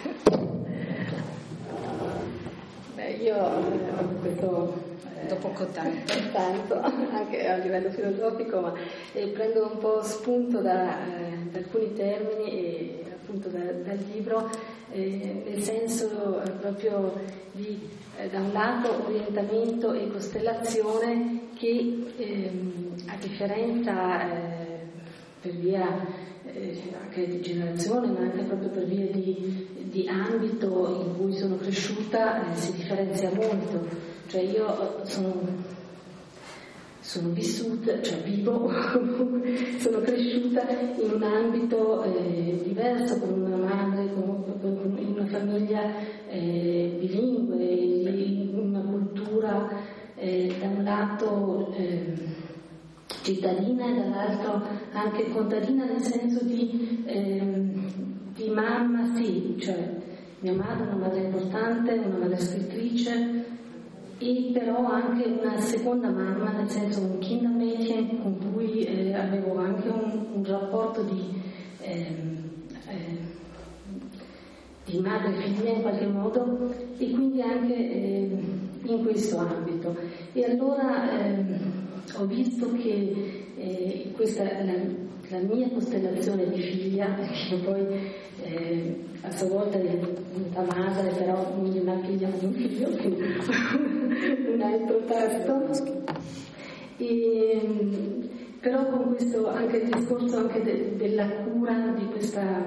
Beh, io ho questo
Dopo tanto.
tanto anche a livello filosofico, ma eh, prendo un po' spunto da, eh, da alcuni termini e appunto da, dal libro, eh, nel senso eh, proprio di eh, da un lato orientamento e costellazione che ehm, a differenza eh, per via eh, anche di generazione, ma anche proprio per via di, di ambito in cui sono cresciuta, eh, si differenzia molto. Cioè io sono, sono vissuta, cioè vivo, sono cresciuta in un ambito eh, diverso, con una madre, con, con, in una famiglia eh, bilingue, in una cultura eh, da un lato eh, cittadina e dall'altro anche contadina, nel senso di, eh, di mamma, sì, cioè mia madre è una madre importante, una madre scrittrice, e però anche una seconda mamma, nel senso un Kindermädchen con cui eh, avevo anche un, un rapporto di, eh, eh, di madre-figlia in qualche modo, e quindi anche eh, in questo ambito. E allora eh, ho visto che eh, questa la, la mia costellazione di figlia, che poi eh, a sua volta è venuta madre, però non di una figlia ma di un figlio, quindi un altro tasto. E, però con questo anche il discorso anche de, della cura di questa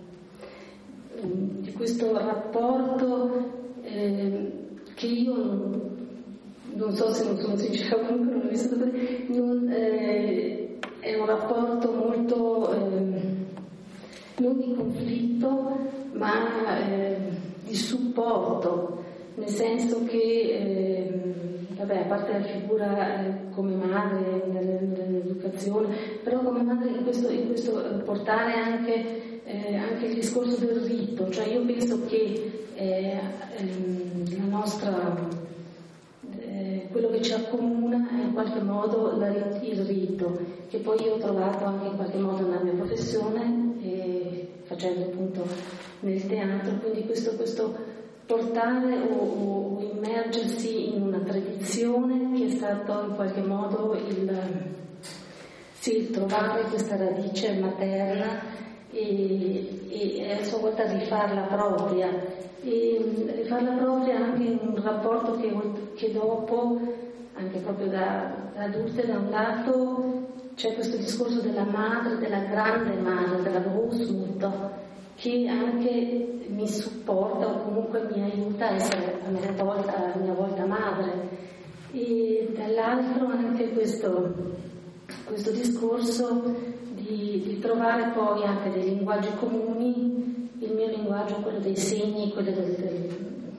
di questo rapporto eh, che io non, non so se non sono sincera, comunque non l'ho visto così, non, eh, è un rapporto molto eh, non di conflitto ma eh, di supporto, nel senso che eh, vabbè, a parte la figura eh, come madre nell'educazione, però come madre in questo, in questo eh, portare anche, eh, anche il discorso del rito, cioè io penso che eh, ehm, la nostra eh, quello che ci accomuna è in qualche modo la, il rito, che poi io ho trovato anche in qualche modo nella mia professione, eh, facendo appunto nel teatro, quindi questo, questo portare o, o immergersi in una tradizione che è stato in qualche modo il, sì, trovare questa radice materna e, e a sua volta rifarla propria, e rifarla propria anche in un rapporto che, che dopo, anche proprio da, da adulte, da un lato c'è questo discorso della madre, della grande madre, della Großmutter, che anche mi supporta o comunque mi aiuta a essere a mia volta, a mia volta madre, e dall'altro anche questo, questo discorso di, di trovare poi anche dei linguaggi comuni. Il mio linguaggio è quello dei segni, quello del, del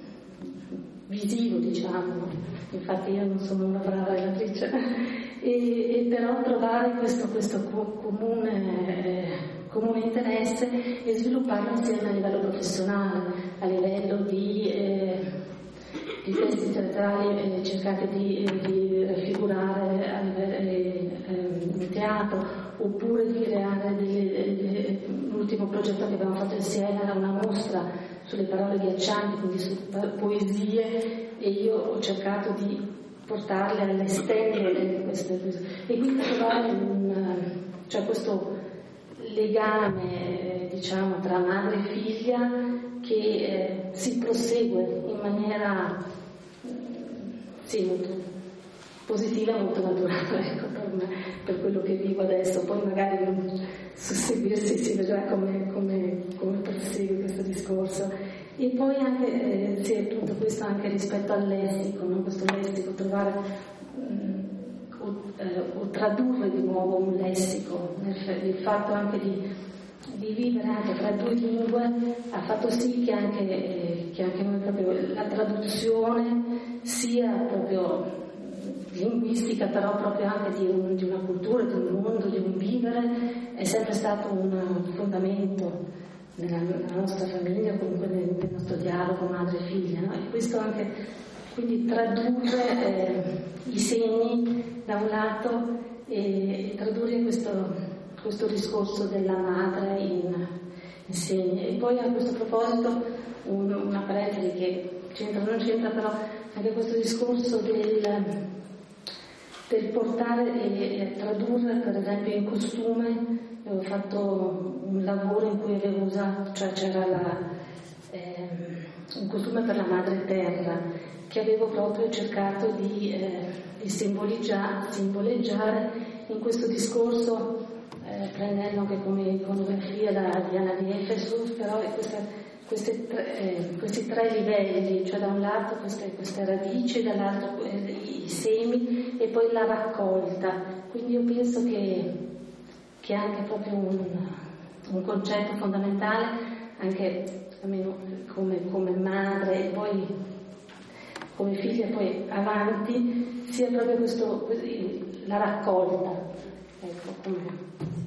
visivo, diciamo, infatti io non sono una brava relatrice, e, e però trovare questo, questo comune eh, comune interesse e svilupparlo insieme a livello professionale, a livello di, eh, di testi teatrali, eh, cercate di, eh, di raffigurare a livello, eh, eh, in teatro, oppure di creare delle, eh, l'ultimo progetto che abbiamo fatto insieme era una mostra sulle parole ghiaccianti, quindi su poesie, e io ho cercato di portarle all'estendere queste, e quindi trovare un, cioè questo legame, diciamo tra madre e figlia che eh, si prosegue in maniera sì, molto positiva e molto naturale, ecco, per, me, per quello che vivo adesso. Poi magari susseguirsi si vedrà come, come, come prosegue questo discorso. E poi anche eh, sì, appunto questo anche rispetto al lessico, no? Questo lessico, trovare mh, o, eh, o tradurre di nuovo un lessico, il fatto anche di di vivere anche tra due lingue ha fatto sì che anche, eh, che anche noi proprio la traduzione sia proprio linguistica, però proprio anche di, un, di una cultura, di un mondo, di un vivere, è sempre stato un fondamento nella, nella nostra famiglia, comunque nel, nel nostro dialogo madre e figlia, no? E questo anche, quindi tradurre eh, i segni da un lato e, e tradurre questo questo discorso della madre in, in segni. E poi a questo proposito un, una parentesi che c'entra o non c'entra, però anche questo discorso del, del portare e, e tradurre per esempio in costume. Avevo fatto un lavoro in cui avevo usato, cioè c'era la, eh, un costume per la madre terra che avevo proprio cercato di, eh, di simboleggiare, simboleggiare in questo discorso, Eh, prendendo anche come iconografia da Diana di Efesus, però è questa, queste tre, eh, questi tre livelli, cioè da un lato queste, queste radici, dall'altro eh, i semi e poi la raccolta. Quindi io penso che, che è anche proprio un, un concetto fondamentale, anche almeno come, come madre e poi come figlia poi avanti, sia proprio questo, la raccolta. Ecco, come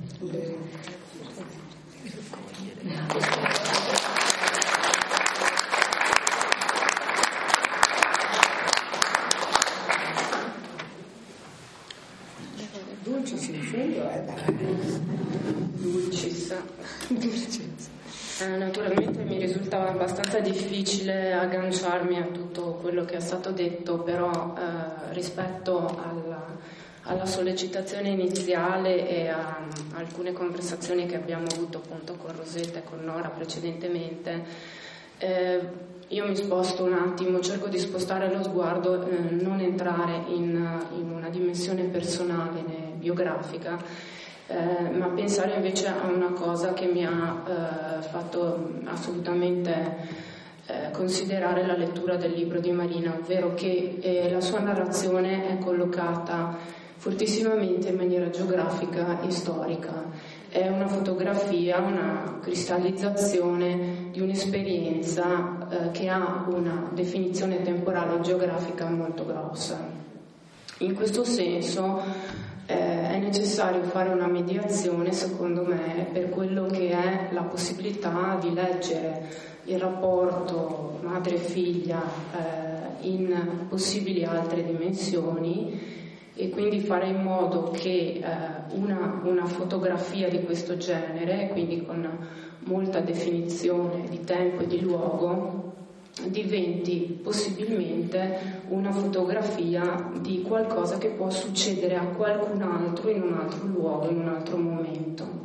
Dulcis in fondo è da
Dulcis. Dulcis. Eh, naturalmente mi risultava abbastanza difficile agganciarmi a tutto quello che è stato detto, però eh, rispetto alla alla sollecitazione iniziale e a alcune conversazioni che abbiamo avuto appunto con Rosetta e con Nora precedentemente, eh, io mi sposto un attimo, cerco di spostare lo sguardo, eh, non entrare in, in una dimensione personale né biografica, eh, ma pensare invece a una cosa che mi ha eh, fatto assolutamente eh, considerare la lettura del libro di Marina, ovvero che eh, la sua narrazione è collocata fortissimamente in maniera geografica e storica. È una fotografia, una cristallizzazione di un'esperienza eh, che ha una definizione temporale e geografica molto grossa. In questo senso eh, è necessario fare una mediazione, secondo me, per quello che è la possibilità di leggere il rapporto madre-figlia eh, in possibili altre dimensioni, e quindi fare in modo che eh, una, una fotografia di questo genere, quindi con molta definizione di tempo e di luogo, diventi possibilmente una fotografia di qualcosa che può succedere a qualcun altro in un altro luogo, in un altro momento.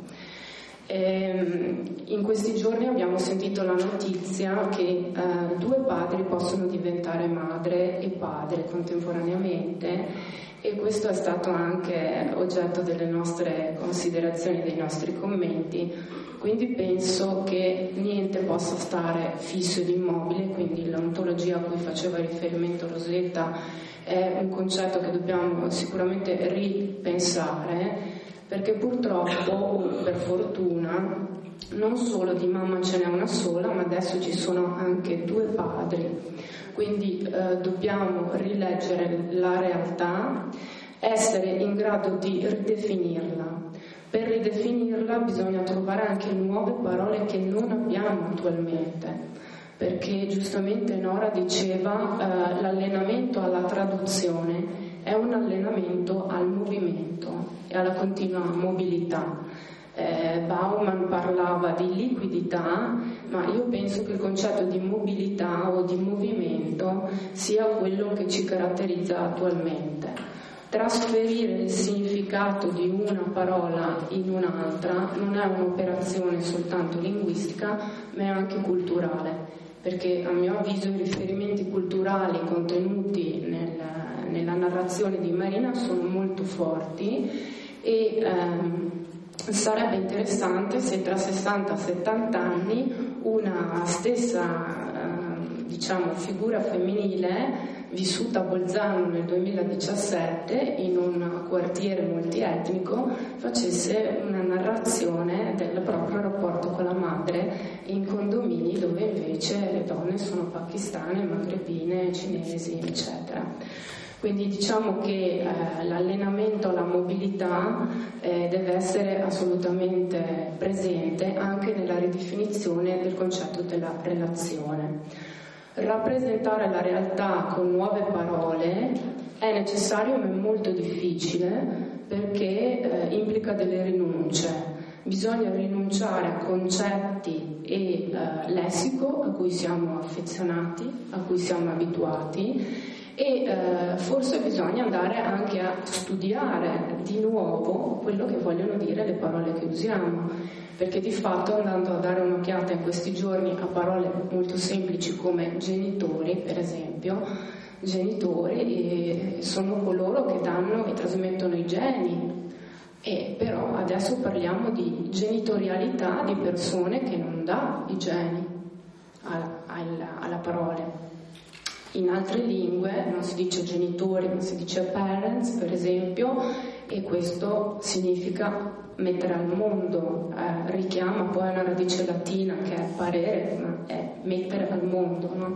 E in questi giorni abbiamo sentito la notizia che eh, due padri possono diventare madre e padre contemporaneamente, e questo è stato anche oggetto delle nostre considerazioni, dei nostri commenti. Quindi penso che niente possa stare fisso ed immobile, quindi l'ontologia a cui faceva riferimento Rosetta è un concetto che dobbiamo sicuramente ripensare, perché purtroppo, o per fortuna, non solo di mamma ce n'è una sola, ma adesso ci sono anche due padri. Quindi eh, dobbiamo rileggere la realtà, essere in grado di ridefinirla. Per ridefinirla bisogna trovare anche nuove parole che non abbiamo attualmente, perché giustamente Nora diceva eh, l'allenamento alla traduzione è un allenamento al movimento e alla continua mobilità. Eh, Bauman parlava di liquidità, ma io penso che il concetto di mobilità o di movimento sia quello che ci caratterizza attualmente. Trasferire il significato significato di una parola in un'altra non è un'operazione soltanto linguistica, ma è anche culturale, perché a mio avviso i riferimenti culturali contenuti nel, nella narrazione di Marina sono molto forti e ehm, sarebbe interessante se tra sessanta settanta anni una stessa ehm, diciamo figura femminile vissuta a Bolzano nel duemiladiciassette in un quartiere multietnico facesse una narrazione del proprio rapporto con la madre in condomini dove invece le donne sono pakistane, magrebine, cinesi, eccetera. Quindi diciamo che eh, l'allenamento alla mobilità eh, deve essere assolutamente presente anche nella ridefinizione del concetto della relazione. Rappresentare la realtà con nuove parole è necessario ma è molto difficile perché eh, implica delle rinunce. Bisogna rinunciare a concetti e eh, lessico a cui siamo affezionati, a cui siamo abituati e eh, forse bisogna andare anche a studiare di nuovo quello che vogliono dire le parole che usiamo, perché di fatto andando a dare un'occhiata in questi giorni a parole molto semplici come genitori, per esempio, genitori sono coloro che danno e trasmettono i geni, e però adesso parliamo di genitorialità di persone che non dà i geni alla, alla, alla parola. In altre lingue non si dice genitori, ma si dice parents, per esempio, e questo significa mettere al mondo, eh, richiama poi una radice latina che è parere, ma è mettere al mondo, no?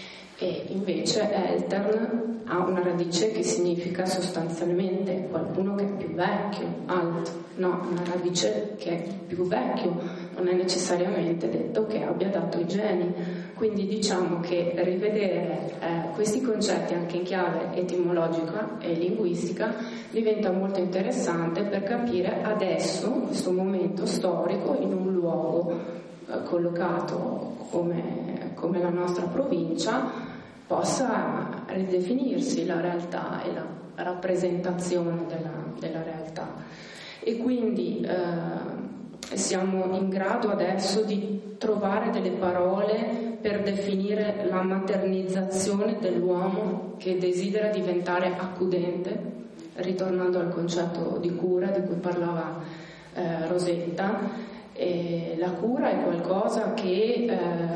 E invece Eltern ha una radice che significa sostanzialmente qualcuno che è più vecchio, alt, no, una radice che è più vecchio, non è necessariamente detto che abbia dato i geni. Quindi diciamo che rivedere eh, questi concetti anche in chiave etimologica e linguistica diventa molto interessante per capire adesso, in questo momento storico, in un luogo eh, collocato come, come la nostra provincia, possa ridefinirsi la realtà e la rappresentazione della, della realtà. E quindi eh, siamo in grado adesso di trovare delle parole per definire la maternizzazione dell'uomo che desidera diventare accudente, ritornando al concetto di cura di cui parlava eh, Rosetta. E la cura è qualcosa che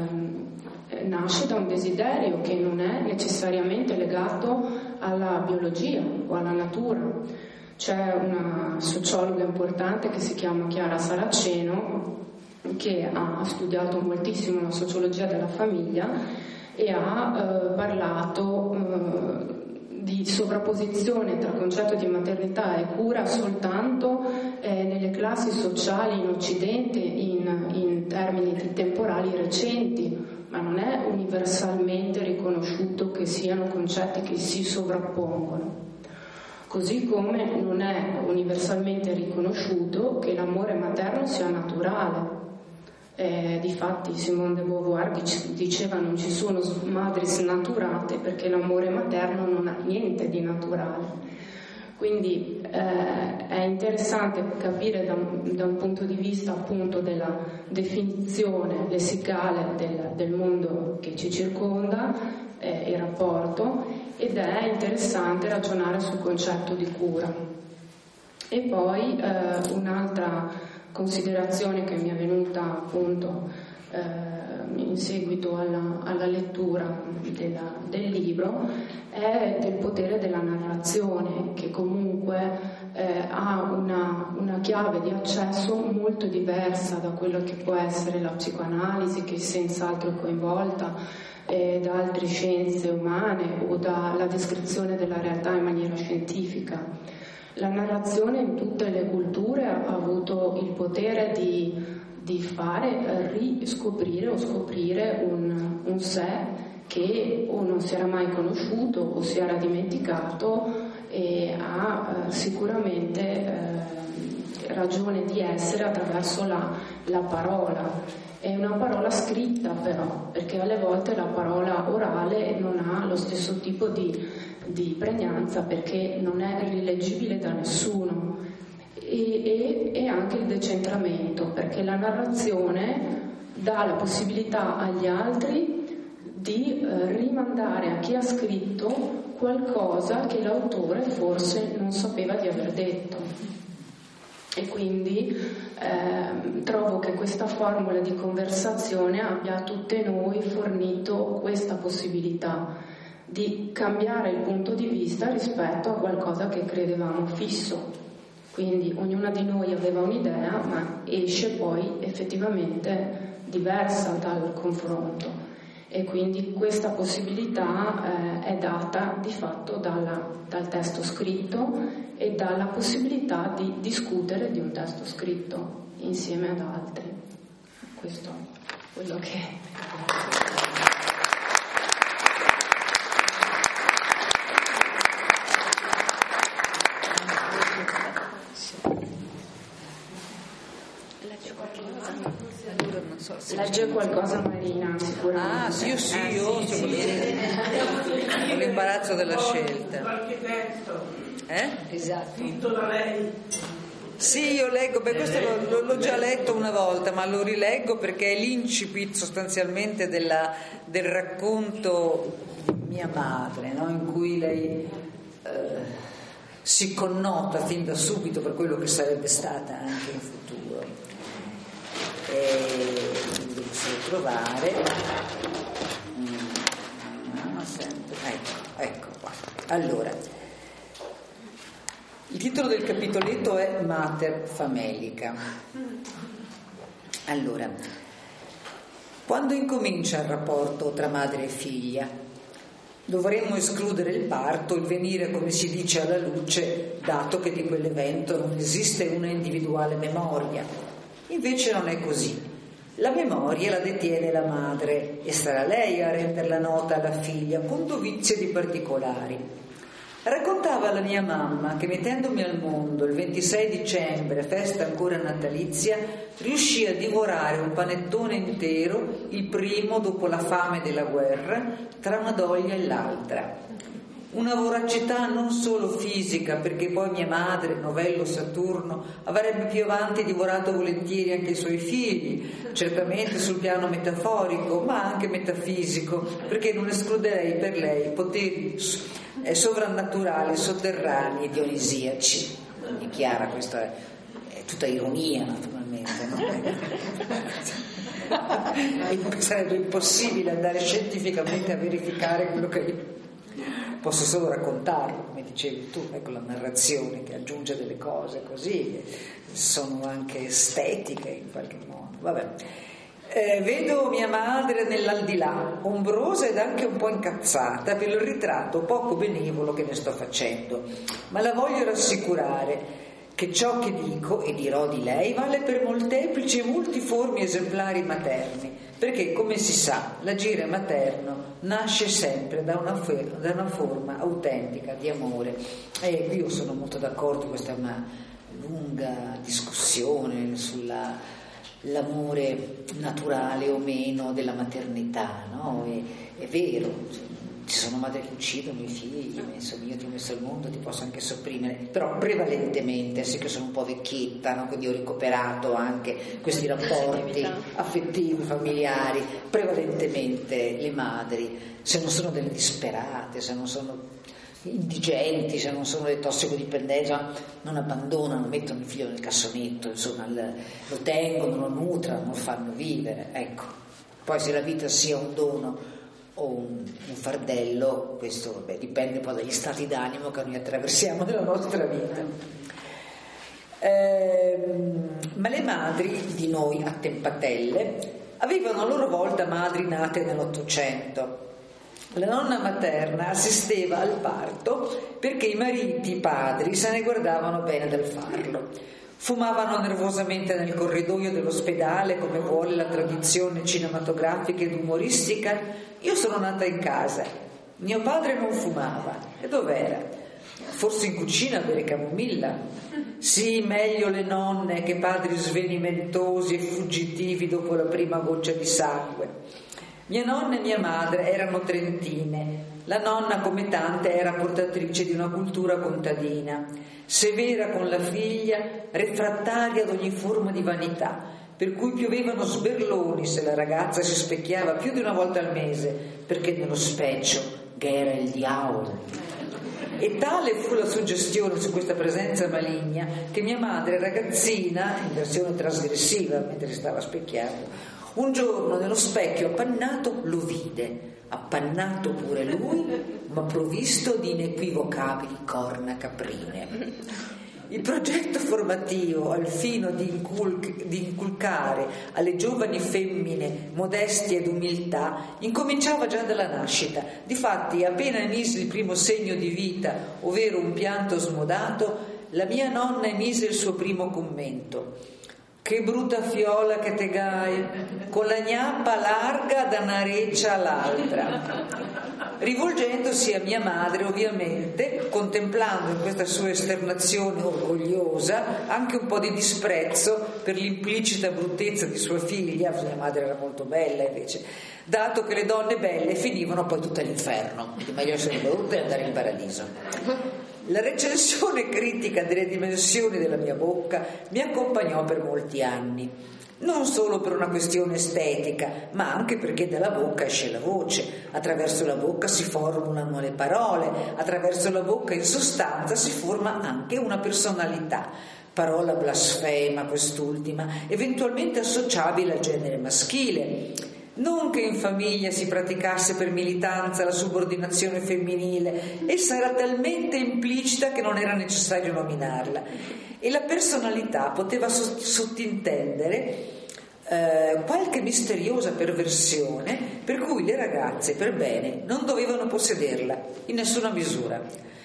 eh, nasce da un desiderio che non è necessariamente legato alla biologia o alla natura. C'è una sociologa importante che si chiama Chiara Saraceno, che ha studiato moltissimo la sociologia della famiglia e ha eh, parlato eh, di sovrapposizione tra concetto di maternità e cura soltanto eh, nelle classi sociali in Occidente in, in termini di temporali recenti, ma non è universalmente riconosciuto che siano concetti che si sovrappongono. Così come non è universalmente riconosciuto che l'amore materno sia naturale. Eh, difatti Simone de Beauvoir diceva non ci sono madri snaturate perché l'amore materno non ha niente di naturale. Quindi eh, è interessante capire da un, da un punto di vista appunto della definizione lessicale del, del mondo che ci circonda, eh, il rapporto, ed è interessante ragionare sul concetto di cura. E poi eh, un'altra considerazione che mi è venuta appunto eh, in seguito alla, alla lettura della, del libro è del potere della narrazione, che comunque eh, ha una, una chiave di accesso molto diversa da quello che può essere la psicoanalisi, che senz'altro è coinvolta, eh, da altre scienze umane o dalla descrizione della realtà in maniera scientifica. La narrazione in tutte le culture ha avuto il potere di, di fare riscoprire o scoprire un, un sé che o non si era mai conosciuto o si era dimenticato e ha eh, sicuramente eh, ragione di essere attraverso la, la parola. È una parola scritta però, perché alle volte la parola orale non ha lo stesso tipo di, di pregnanza perché non è rileggibile da nessuno. e, e, e anche il decentramento, perché la narrazione dà la possibilità agli altri di eh, rimandare a chi ha scritto qualcosa che l'autore forse non sapeva di aver detto. E quindi eh, trovo che questa formula di conversazione abbia a tutte noi fornito questa possibilità di cambiare il punto di vista rispetto a qualcosa che credevamo fisso. Quindi ognuna di noi aveva un'idea, ma esce poi effettivamente diversa dal confronto, e quindi questa possibilità eh, è data di fatto dalla, dal testo scritto e dalla possibilità di discutere di un testo scritto insieme ad altri. Questo è quello che... Legge qualcosa Marina, sicuramente.
Ah, sì, io sì, io ho l'imbarazzo della scelta.
Qualche testo.
Eh?
Esatto.
Scritto da lei.
Sì, io leggo, beh, questo l'ho, l'ho già letto una volta, ma lo rileggo perché è l'incipit sostanzialmente della, del racconto di mia madre, no? In cui lei eh, si connota fin da subito per quello che sarebbe stata anche in futuro. E devo solo trovare mm, sempre. Ecco, ecco qua. Allora, il titolo del capitoletto è Mater Famelica. Allora, quando incomincia il rapporto tra madre e figlia? Dovremmo escludere il parto, il venire, come si dice, alla luce, dato che di quell'evento non esiste una individuale memoria. Invece non è così. La memoria la detiene la madre e sarà lei a renderla nota alla figlia con dovizie di particolari. Raccontava la mia mamma che mettendomi al mondo il ventisei dicembre, festa ancora natalizia, riuscì a divorare un panettone intero, il primo dopo la fame della guerra, tra una doglia e l'altra. Una voracità non solo fisica, perché poi mia madre, novello Saturno, avrebbe più avanti divorato volentieri anche i suoi figli, certamente sul piano metaforico, ma anche metafisico, perché non escluderei per lei poteri sovrannaturali, sotterranei, dionisiaci. È chiara, questa è, è tutta ironia, naturalmente, no? E sarebbe impossibile andare scientificamente a verificare quello che io posso solo raccontarlo, come dicevi tu, ecco la narrazione che aggiunge delle cose così, sono anche estetiche in qualche modo. Vabbè. Eh, vedo mia madre nell'aldilà, ombrosa ed anche un po' incazzata per il ritratto poco benevolo che ne sto facendo, ma la voglio rassicurare che ciò che dico e dirò di lei vale per molteplici e multiformi esemplari materni, perché come si sa l'agire materno nasce sempre da una, da una forma autentica di amore. E io sono molto d'accordo, questa è una lunga discussione sulla l'amore naturale o meno della maternità, no? È, è vero, ci sono madri che uccidono i figli, insomma io ti ho messo al mondo, ti posso anche sopprimere, però prevalentemente, sì che sono un po' vecchietta, no? Quindi ho recuperato anche questi rapporti affettivi, familiari, prevalentemente le madri, se non sono delle disperate, se non sono indigenti, se non sono dei tossicodipendenti, non abbandonano, mettono il figlio nel cassonetto, insomma lo tengono, lo nutrano, lo fanno vivere, ecco. Poi se la vita sia un dono o un, un fardello, questo vabbè, dipende poi dagli stati d'animo che noi attraversiamo nella nostra vita. Ehm, ma le madri di noi attempatelle avevano a loro volta madri nate nell'Ottocento. La nonna materna assisteva al parto perché i mariti, i padri, se ne guardavano bene dal farlo. Fumavano nervosamente nel corridoio dell'ospedale come vuole la tradizione cinematografica ed umoristica. Io sono nata in casa, mio padre non fumava. E dov'era? Forse in cucina a bere camomilla? Sì, meglio le nonne che padri svenimentosi e fuggitivi dopo la prima goccia di sangue. Mia nonna e mia madre erano trentine, La nonna, come tante, era portatrice di una cultura contadina, severa con la figlia, refrattaria ad ogni forma di vanità, per cui piovevano sberloni se la ragazza si specchiava più di una volta al mese, perché nello specchio che era il diavolo. E tale fu la suggestione su questa presenza maligna che mia madre, ragazzina, in versione trasgressiva mentre si stava specchiando, un giorno nello specchio appannato lo vide, appannato pure lui, ma provvisto di inequivocabili corna caprine. Il progetto formativo al fine di, inculc- di inculcare alle giovani femmine modestia ed umiltà incominciava già dalla nascita. Difatti, appena emise il primo segno di vita, ovvero un pianto smodato, la mia nonna emise il suo primo commento: che brutta fiola che te gai, con la gnappa larga da una reccia all'altra. Rivolgendosi a mia madre, ovviamente, contemplando in questa sua esternazione orgogliosa anche un po' di disprezzo per l'implicita bruttezza di sua figlia. Mia madre era molto bella invece, dato che le donne belle finivano poi tutte all'inferno, quindi meglio essere brutte e andare in paradiso. La recensione critica delle dimensioni della mia bocca mi accompagnò per molti anni, non solo per una questione estetica, ma anche perché dalla bocca esce la voce, attraverso la bocca si formulano le parole, attraverso la bocca in sostanza si forma anche una personalità, parola blasfema quest'ultima, eventualmente associabile al genere maschile. Non che in famiglia si praticasse per militanza la subordinazione femminile, essa era talmente implicita che non era necessario nominarla, e la personalità poteva sottintendere eh, qualche misteriosa perversione per cui le ragazze per bene non dovevano possederla in nessuna misura.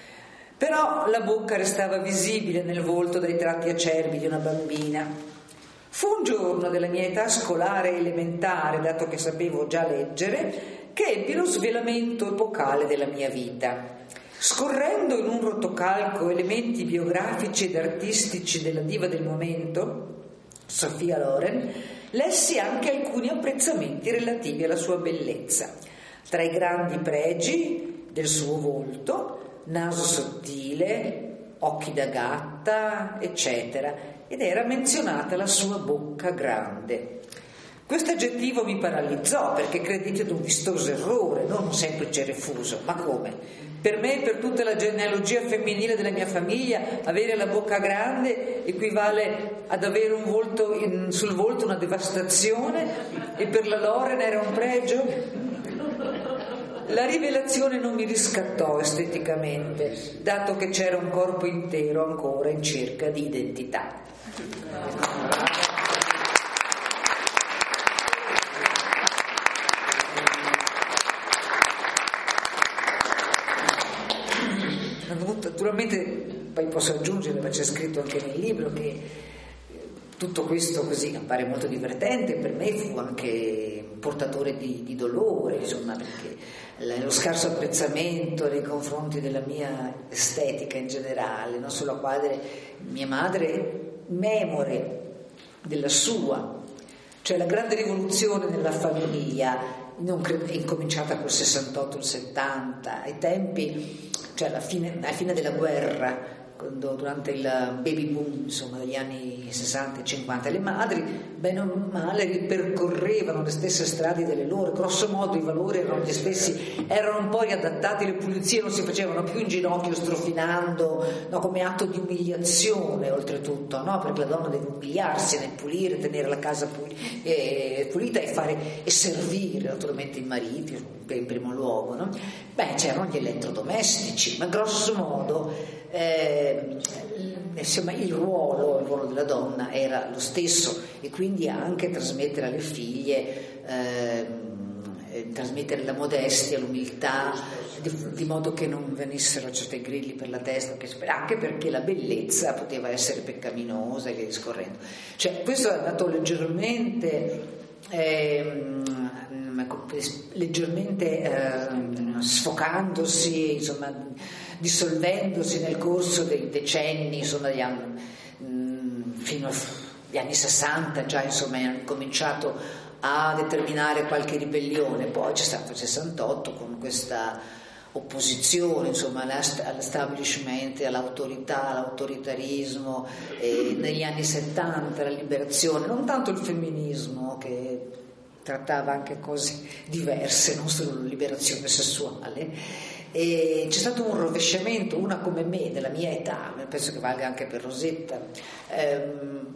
Però la bocca restava visibile nel volto dai tratti acerbi di una bambina. Fu un giorno della mia età scolare elementare, dato che sapevo già leggere, che ebbi lo svelamento epocale della mia vita. Scorrendo in un rotocalco elementi biografici ed artistici della diva del momento, Sophia Loren, lessi anche alcuni apprezzamenti relativi alla sua bellezza. Tra i grandi pregi del suo volto, naso sottile, occhi da gatta, eccetera, ed era menzionata la sua bocca grande. Questo aggettivo mi paralizzò perché credete ad un vistoso errore, non un semplice refuso. Ma come? Per me e per tutta la genealogia femminile della mia famiglia avere la bocca grande equivale ad avere un volto in, sul volto una devastazione, e per la Loren era un pregio? La rivelazione non mi riscattò esteticamente, dato che c'era un corpo intero ancora in cerca di identità. Naturalmente poi posso aggiungere, ma c'è scritto anche nel libro, che tutto questo così appare molto divertente, per me fu anche portatore di, di dolore, insomma, perché lo scarso apprezzamento nei confronti della mia estetica in generale, non solo a quadri, mia madre memore della sua, cioè la grande rivoluzione nella famiglia non credo, è incominciata col sessantotto, il settanta, ai tempi, cioè alla fine, alla fine della guerra, quando, durante il baby boom, insomma, degli anni sessanta e cinquanta, le madri, bene o male, ripercorrevano le stesse strade delle loro, grosso modo i valori erano gli stessi, erano un po' riadattati, le pulizie non si facevano più in ginocchio strofinando, no, come atto di umiliazione, oltretutto, no, perché la donna deve umiliarsi nel pulire, tenere la casa pulita, eh, pulita e fare e servire naturalmente i mariti in primo luogo, no? Beh, c'erano gli elettrodomestici, ma grosso modo Eh, insomma, il ruolo, il ruolo della donna era lo stesso, e quindi anche trasmettere alle figlie eh, trasmettere la modestia, l'umiltà, di, di modo che non venissero certi grilli per la testa, anche perché la bellezza poteva essere peccaminosa e via discorrendo. Cioè, questo è andato leggermente eh, leggermente eh, sfocandosi, insomma, dissolvendosi nel corso dei decenni, insomma, degli anni, mh, fino agli anni sessanta già, insomma, hanno cominciato a determinare qualche ribellione. Poi c'è stato il sessantotto con questa opposizione, insomma, all'establishment, all'autorità, all'autoritarismo, e negli anni settanta la liberazione, non tanto il femminismo che trattava anche cose diverse, non solo la liberazione sessuale, e c'è stato un rovesciamento. Una come me, della mia età, penso che valga anche per Rosetta, ehm,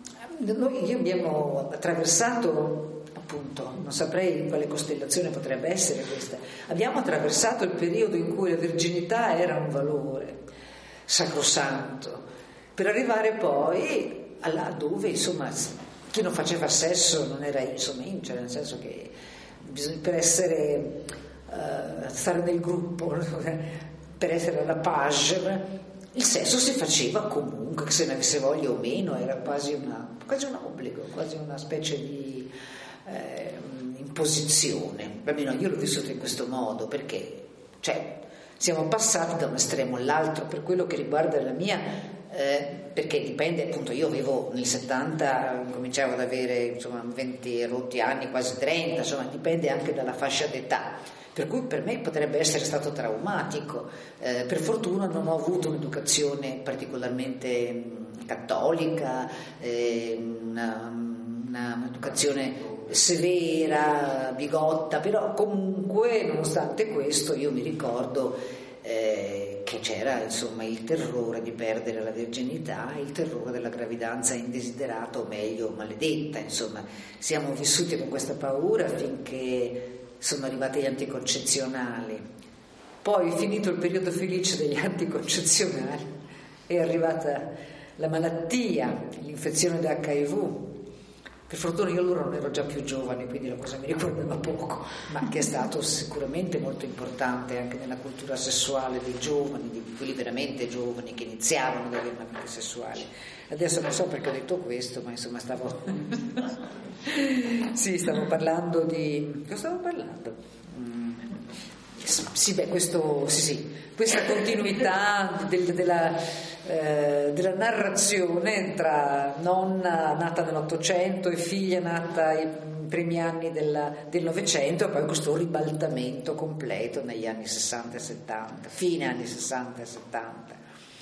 noi abbiamo attraversato, appunto, non saprei quale costellazione potrebbe essere questa, abbiamo attraversato il periodo in cui la virginità era un valore sacrosanto, per arrivare poi a là dove, insomma, chi non faceva sesso non era insomencio, nel senso che per essere uh, stare nel gruppo, per essere alla page, il sesso si faceva comunque, che se ne avesse voglia o meno, era quasi, una, quasi un obbligo, quasi una specie di eh, imposizione. Almeno io l'ho vissuto in questo modo, perché cioè, siamo passati da un estremo all'altro per quello che riguarda la mia, eh, perché dipende, appunto, io avevo nel settanta, cominciavo ad avere insomma venti rotti anni, quasi trenta, insomma dipende anche dalla fascia d'età. Per cui per me potrebbe essere stato traumatico. Eh, per fortuna non ho avuto un'educazione particolarmente mh, cattolica, eh, una, una, un'educazione severa, bigotta, però comunque, nonostante questo, io mi ricordo eh, che c'era insomma il terrore di perdere la virginità, il terrore della gravidanza indesiderata, o meglio maledetta. Insomma, siamo vissuti con questa paura finché sono arrivati gli anticoncezionali. Poi, finito il periodo felice degli anticoncezionali, è arrivata la malattia, l'infezione da acca i vu. Per fortuna io allora non ero già più giovane, quindi la cosa mi ricordava poco, ma che è stato sicuramente molto importante anche nella cultura sessuale dei giovani, di quelli veramente giovani che iniziavano ad avere una vita sessuale. Adesso non so perché ho detto questo, ma insomma stavo sì, stavo parlando di cosa stavo parlando? Mm. Sì, beh, questo sì, sì, questa continuità del, della, eh, della narrazione tra nonna nata nell'Ottocento e figlia nata ai primi anni della, del Novecento, e poi questo ribaltamento completo negli anni sessanta e settanta, fine anni sessanta e settanta.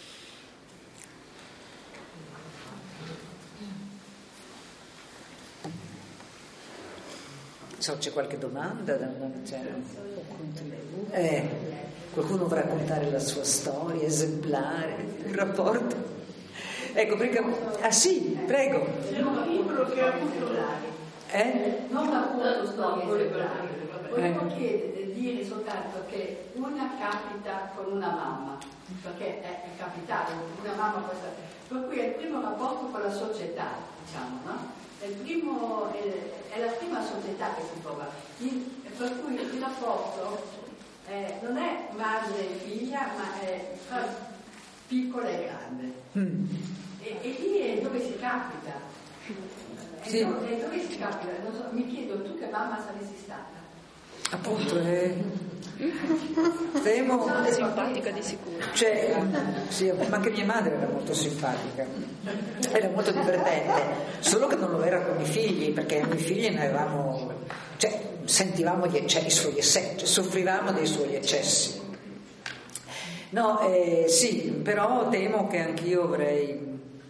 So, c'è qualche domanda? C'è, eh, qualcuno vuole raccontare la sua storia esemplare, un rapporto? Ecco, perché, ah sì, prego.
C'è un libro che ha avuto
eh?
non ha avuto storie esemplari. Volevo chiedere, dire soltanto che una capita con una mamma, perché è, è capitato, una mamma può stare, per cui è il primo rapporto con la società, diciamo, no? È, il primo, è, è la prima società che si trova, il, per cui il rapporto eh, non è madre e figlia, ma è tra piccola e grande. Mm. E, e lì è dove si capita. Sì. E dove, e dove si capita? Non so, mi chiedo, tu che mamma saresti stata?
Appunto, eh, temo
simpatica di sicuro.
Cioè, sì, ma anche mia madre era molto simpatica, era molto divertente, solo che non lo era con i figli, perché i figli ne avevamo, cioè sentivamo gli eccessi, i suoi eccessi, soffrivamo dei suoi eccessi. No, eh, sì, però temo che anch'io avrei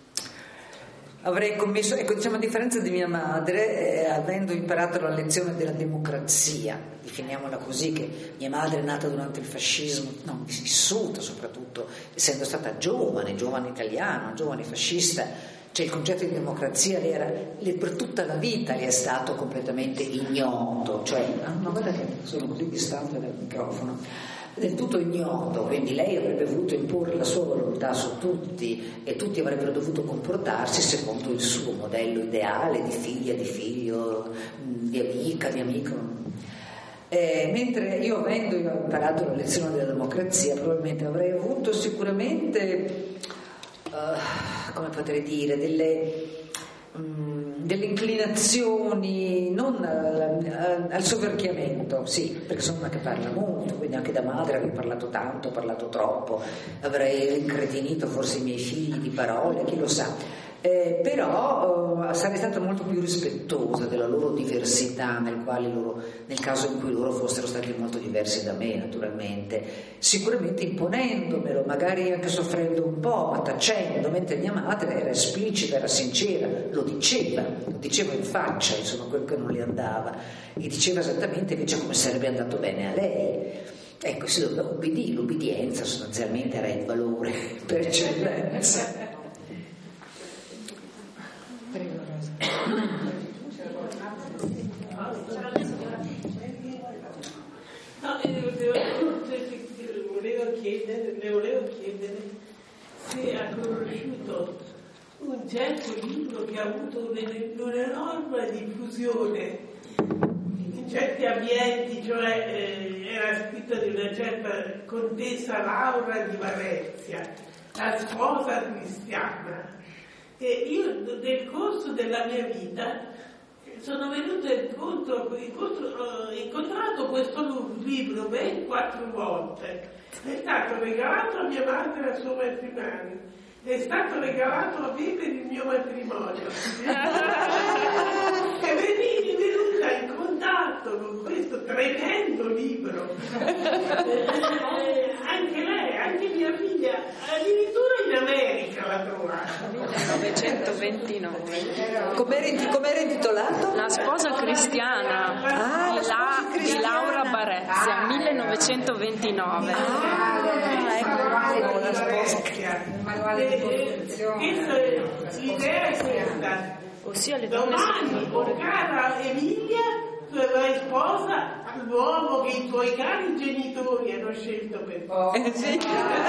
avrei commesso, ecco, diciamo, a differenza di mia madre, eh, avendo imparato la lezione della democrazia, definiamola così, che mia madre è nata durante il fascismo, no, vissuta soprattutto, essendo stata giovane, giovane italiana, giovane fascista, cioè il concetto di democrazia le era, le, per tutta la vita le è stato completamente ignoto, cioè, ma guarda che sono così distante dal microfono, del tutto ignoto, quindi lei avrebbe voluto imporre la sua volontà su tutti e tutti avrebbero dovuto comportarsi secondo il suo modello ideale di figlia, di figlio, di amica, di amico. Eh, mentre io, avendo imparato la lezione della democrazia, probabilmente avrei avuto sicuramente, uh, come potrei dire, delle... Um, delle inclinazioni non al, al, al soverchiamento, sì, perché sono una che parla molto, quindi anche da madre avrei parlato tanto, parlato troppo, avrei incretinito forse i miei figli di parole, chi lo sa.
Eh, però eh, sarei stata molto più rispettosa della loro diversità, nel, quale loro, nel caso in cui loro fossero stati molto diversi da me, naturalmente, sicuramente imponendomelo, magari anche soffrendo un po', ma tacendo, mentre mia madre era esplicita, era sincera, lo diceva, lo diceva in faccia, insomma, quello che non le andava, e diceva esattamente invece come sarebbe andato bene a lei. Ecco, si doveva obbedire, l'obbedienza sostanzialmente era il valore per eccellenza.
No, le volevo chiedere, le volevo chiedere se ha conosciuto un certo libro che ha avuto un'enorme diffusione in certi ambienti, cioè eh, era scritto di una certa contessa Laura di Varezia, la sposa cristiana. E io nel corso della mia vita sono venuta incontro, incontro, ho incontrato questo libro ben quattro volte. È stato regalato a mia madre al suo matrimonio, è stato regalato a me per il mio matrimonio. E venivi venuta in contatto con questo tremendo libro. Eh, anche lei, anche mia figlia, addirittura in America l'ha trovato.
millenovecentoventinove.
Com'era, com'era intitolato?
La sposa cristiana
Ah,
di,
la sposa
La-
cristiana.
di Laura Barezia, millenovecentoventinove.
Ah, ecco, la sposa
Il manuale di costruzione.
L'idea è questa.
Ossia le donne
Domani, oh cara Emilia, tu avrai sposa l'uomo che i tuoi cari genitori hanno scelto per te.
Eh, sì.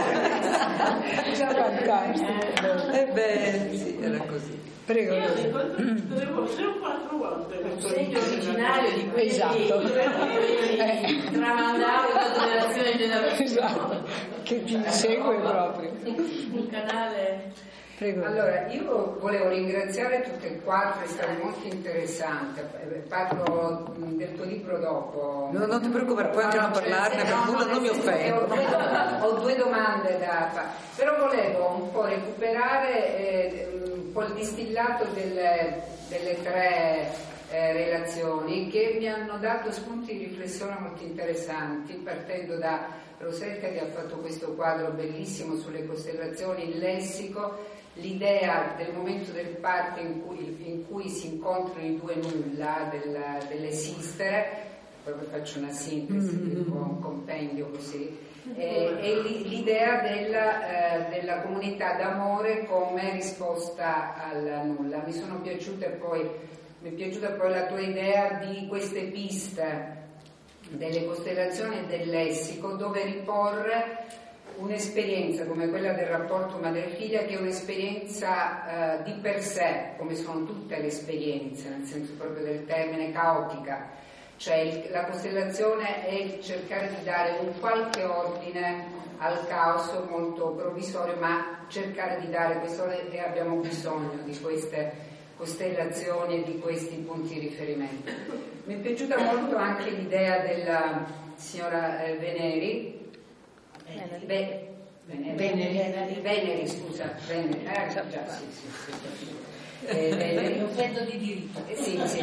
Eh beh, sì, era così.
Prego.
Io ho incontrato tre o quattro volte questo
Segno originario di quelli
Esatto.
che tramandavo da generazione in generazione.
Esatto, che ti segue proprio.
Un canale.
Prego.
Allora, io volevo ringraziare tutte e quattro, è stato molto interessante. Parlo mh, del tuo libro dopo.
No, non ti preoccupare, puoi anche non parlarne, per nulla, non mi offendo.
Ho due, do- ho due domande da fare, però volevo un po' recuperare eh, un po' il distillato delle, delle tre eh, relazioni che mi hanno dato spunti di riflessione molto interessanti, partendo da Rosetta che ha fatto questo quadro bellissimo sulle costellazioni, il lessico, l'idea del momento del parto in cui, in cui si incontrano i due nulla, del, dell'esistere, proprio faccio una sintesi, mm-hmm. un compendio così, e, e l'idea della, eh, della comunità d'amore come risposta al nulla. Mi sono piaciute poi, mi è piaciuta poi la tua idea di queste piste delle costellazioni e del lessico, dove riporre un'esperienza come quella del rapporto madre-figlia, che è un'esperienza eh, di per sé, come sono tutte le esperienze, nel senso proprio del termine, caotica. Cioè il, la costellazione è il cercare di dare un qualche ordine al caos molto provvisorio, ma cercare di dare questo ordine, e abbiamo bisogno di queste costellazioni e di questi punti di riferimento. Mi è piaciuta molto anche l'idea della signora eh, Veneri, eh, Be- Veneri, Veneri, Veneri, scusa, Veneri, eh, già, sì, sì, sì, sì. Eh, Veneri,
Offendo di diritto.
eh, sì, sì,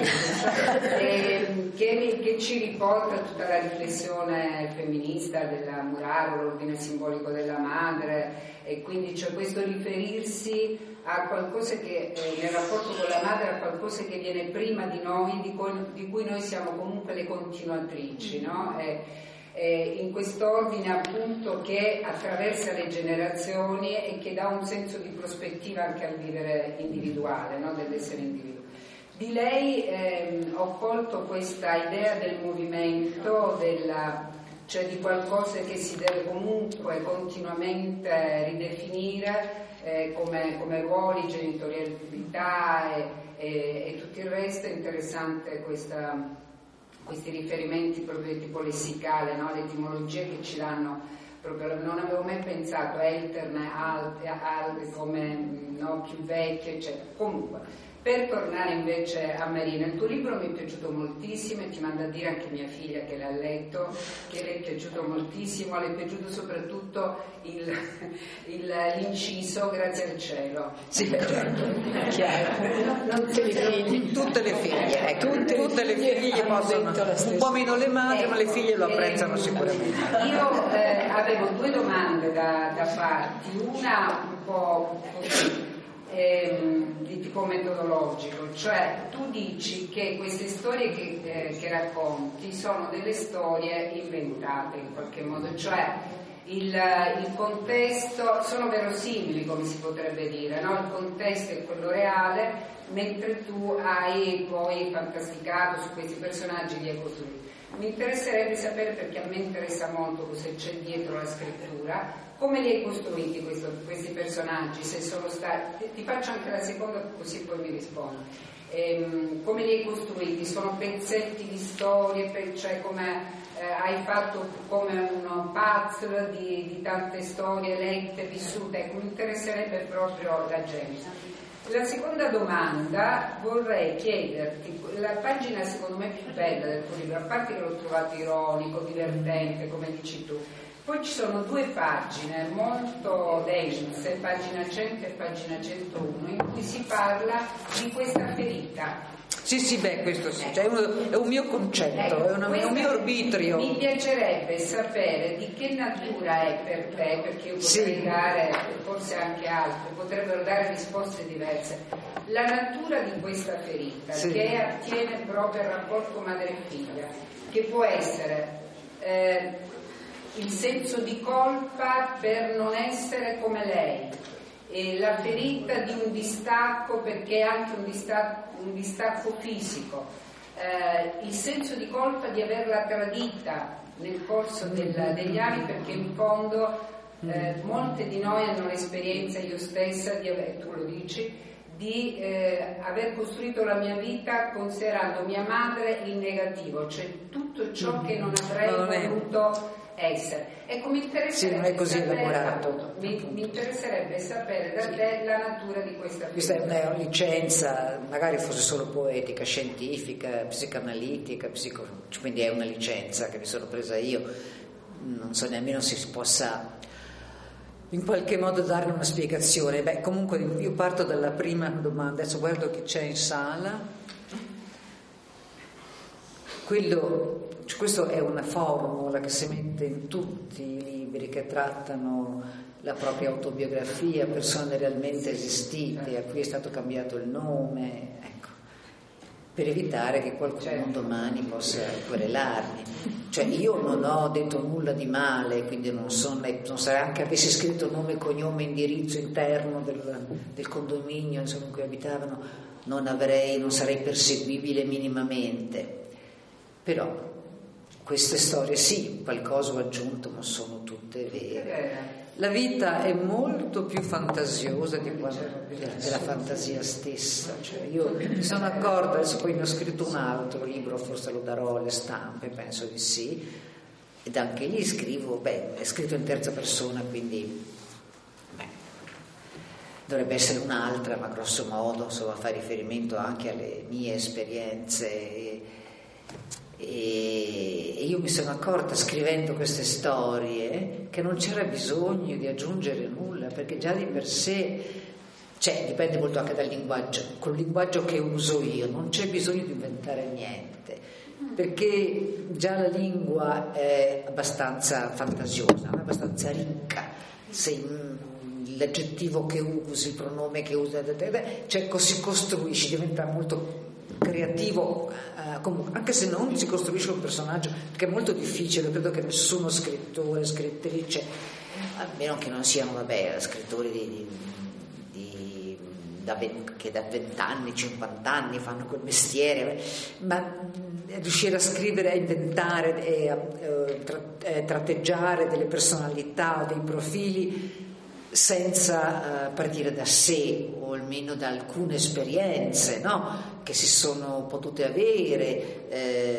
eh, che, che ci riporta tutta la riflessione femminista della Muraro, l'ordine simbolico della madre, e quindi c'è questo riferirsi a qualcosa che eh, nel rapporto con la madre, a qualcosa che viene prima di noi, di, col, di cui noi siamo comunque le continuatrici, no? E, e in quest'ordine appunto che attraversa le generazioni e che dà un senso di prospettiva anche al vivere individuale, no? Dell'essere individuo. Di lei ehm, ho colto questa idea del movimento, della, cioè di qualcosa che si deve comunque continuamente ridefinire, Eh, come, come ruoli, genitorialità e, e, e tutto il resto. È interessante questa, questi riferimenti proprio di tipo lessicale, no? Le etimologie che ci danno proprio, non avevo mai pensato a alterne, alte, alte come no, più vecchie, eccetera. Comunque Per tornare invece a Marina, il tuo libro mi è piaciuto moltissimo e ti manda a dire anche mia figlia che l'ha letto, che le è piaciuto moltissimo, le è piaciuto soprattutto il, il, l'inciso grazie al cielo.
Sì, certo, chiaro.
Non
tutte, le figlie, tutte le figlie, ecco, tutte, tutte le figlie possono, un po' meno le madri, ecco, ma le figlie lo apprezzano eh, sicuramente.
Io eh, avevo due domande da, da farti, una un po' così. Ehm, di tipo metodologico, cioè tu dici che queste storie che, eh, che racconti sono delle storie inventate in qualche modo, cioè il, il contesto sono verosimili, come si potrebbe dire, no? Il contesto è quello reale, mentre tu hai poi fantasticato su questi personaggi, li hai costruiti. Mi interesserebbe sapere, perché a me interessa molto cosa c'è dietro la scrittura, come li hai costruiti questo, questi personaggi, se sono stati, ti, ti faccio anche la seconda così poi mi rispondi. Ehm, come li hai costruiti? Sono pezzetti di storie, cioè come eh, hai fatto come un puzzle di, di tante storie lette, vissute? Ecco, mi interesserebbe proprio la genesi. La seconda domanda vorrei chiederti, la pagina secondo me più bella del tuo libro, a parte che l'ho trovato ironico, divertente, come dici tu, poi ci sono due pagine molto dense, pagina cento e pagina centouno, in cui si parla di questa ferita.
Sì, sì, beh, questo sì, cioè è, un, è un mio concetto, ecco, è, una, è un mio arbitrio.
Mi piacerebbe sapere di che natura è per te, perché io potrei sì. dare, forse anche altri, potrebbero dare risposte diverse. La natura di questa ferita, sì. che attiene proprio al rapporto madre-figlia, che può essere eh, il senso di colpa per non essere come lei, e la ferita di un distacco, perché è anche un distacco, un distacco fisico, eh, il senso di colpa di averla tradita nel corso del, degli anni, perché in fondo eh, molte di noi hanno l'esperienza, io stessa, di aver, tu lo dici, di eh, aver costruito la mia vita considerando mia madre il negativo, cioè tutto ciò che non avrei no, non voluto essere. Ecco, mi interesserebbe
sì, non è così
sapere,
elaborato.
Mi, mi interesserebbe sapere da te la natura di questa
questa è una licenza, magari fosse solo poetica, scientifica, psicoanalitica, psico... quindi è una licenza che mi sono presa io, non so nemmeno se si possa in qualche modo dare una spiegazione. Beh, comunque io parto dalla prima domanda, adesso guardo chi c'è in sala. Quello, questa è una formula che si mette in tutti i libri che trattano la propria autobiografia, persone realmente esistite, a cui è stato cambiato il nome, ecco, per evitare che qualcuno domani possa querelarmi. Cioè io non ho detto nulla di male, quindi non, sono, non sarei, anche avessi scritto nome, cognome, indirizzo interno del, del condominio insomma, in cui abitavano, non avrei, non sarei perseguibile minimamente. Però queste storie sì, qualcosa ho aggiunto, ma sono tutte vere. La vita è molto più fantasiosa di quanto della fantasia stessa. Cioè io mi sono accorta, adesso poi ne ho scritto un altro libro, forse lo darò alle stampe, penso di sì, ed anche lì scrivo, beh, è scritto in terza persona, quindi beh, dovrebbe essere un'altra, ma grosso modo insomma fa riferimento anche alle mie esperienze. E, e io mi sono accorta scrivendo queste storie che non c'era bisogno di aggiungere nulla, perché già di per sé, cioè dipende molto anche dal linguaggio, col linguaggio che uso io non c'è bisogno di inventare niente, perché già la lingua è abbastanza fantasiosa, è abbastanza ricca. Se l'aggettivo che usi, il pronome che usi, cioè si costruisce, diventa molto creativo, eh, comunque, anche se non si costruisce un personaggio, perché è molto difficile. Credo che nessuno scrittore, scrittrice, a meno che non siano vabbè scrittori di, di, di, da venti, che da vent'anni, cinquant'anni fanno quel mestiere, ma riuscire a scrivere, a inventare e a eh, tra, eh, tratteggiare delle personalità, dei profili senza uh, partire da sé, o almeno da alcune esperienze, no? Che si sono potute avere, eh,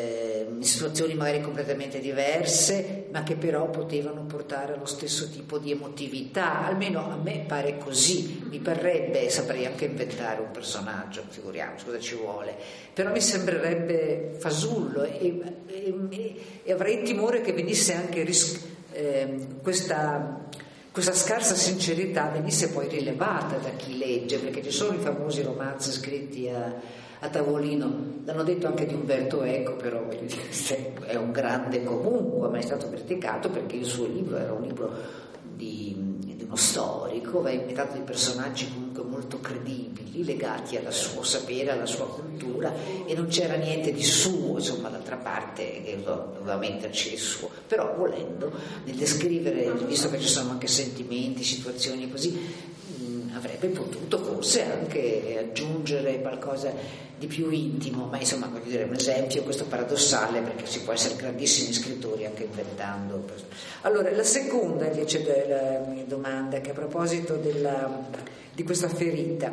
in situazioni magari completamente diverse, ma che però potevano portare allo stesso tipo di emotività. Almeno a me pare così, mi parrebbe, saprei anche inventare un personaggio, figuriamoci cosa ci vuole, però mi sembrerebbe fasullo e, e, e avrei timore che venisse anche ris- eh, questa, questa scarsa sincerità venisse poi rilevata da chi legge, perché ci sono i famosi romanzi scritti a a tavolino, l'hanno detto anche di Umberto Eco, però è un grande comunque, ma è stato criticato perché il suo libro era un libro di, di uno storico, va inventato di personaggi comunque molto credibili, legati al suo sapere, alla sua cultura, e non c'era niente di suo, insomma, d'altra parte che doveva metterci il suo, però volendo nel descrivere, visto che ci sono anche sentimenti, situazioni così, avrebbe potuto forse anche aggiungere qualcosa di più intimo, ma insomma, voglio dire, un esempio questo paradossale, perché si può essere grandissimi scrittori anche inventando. Allora, la seconda invece della mia domanda, che a proposito della, di questa ferita,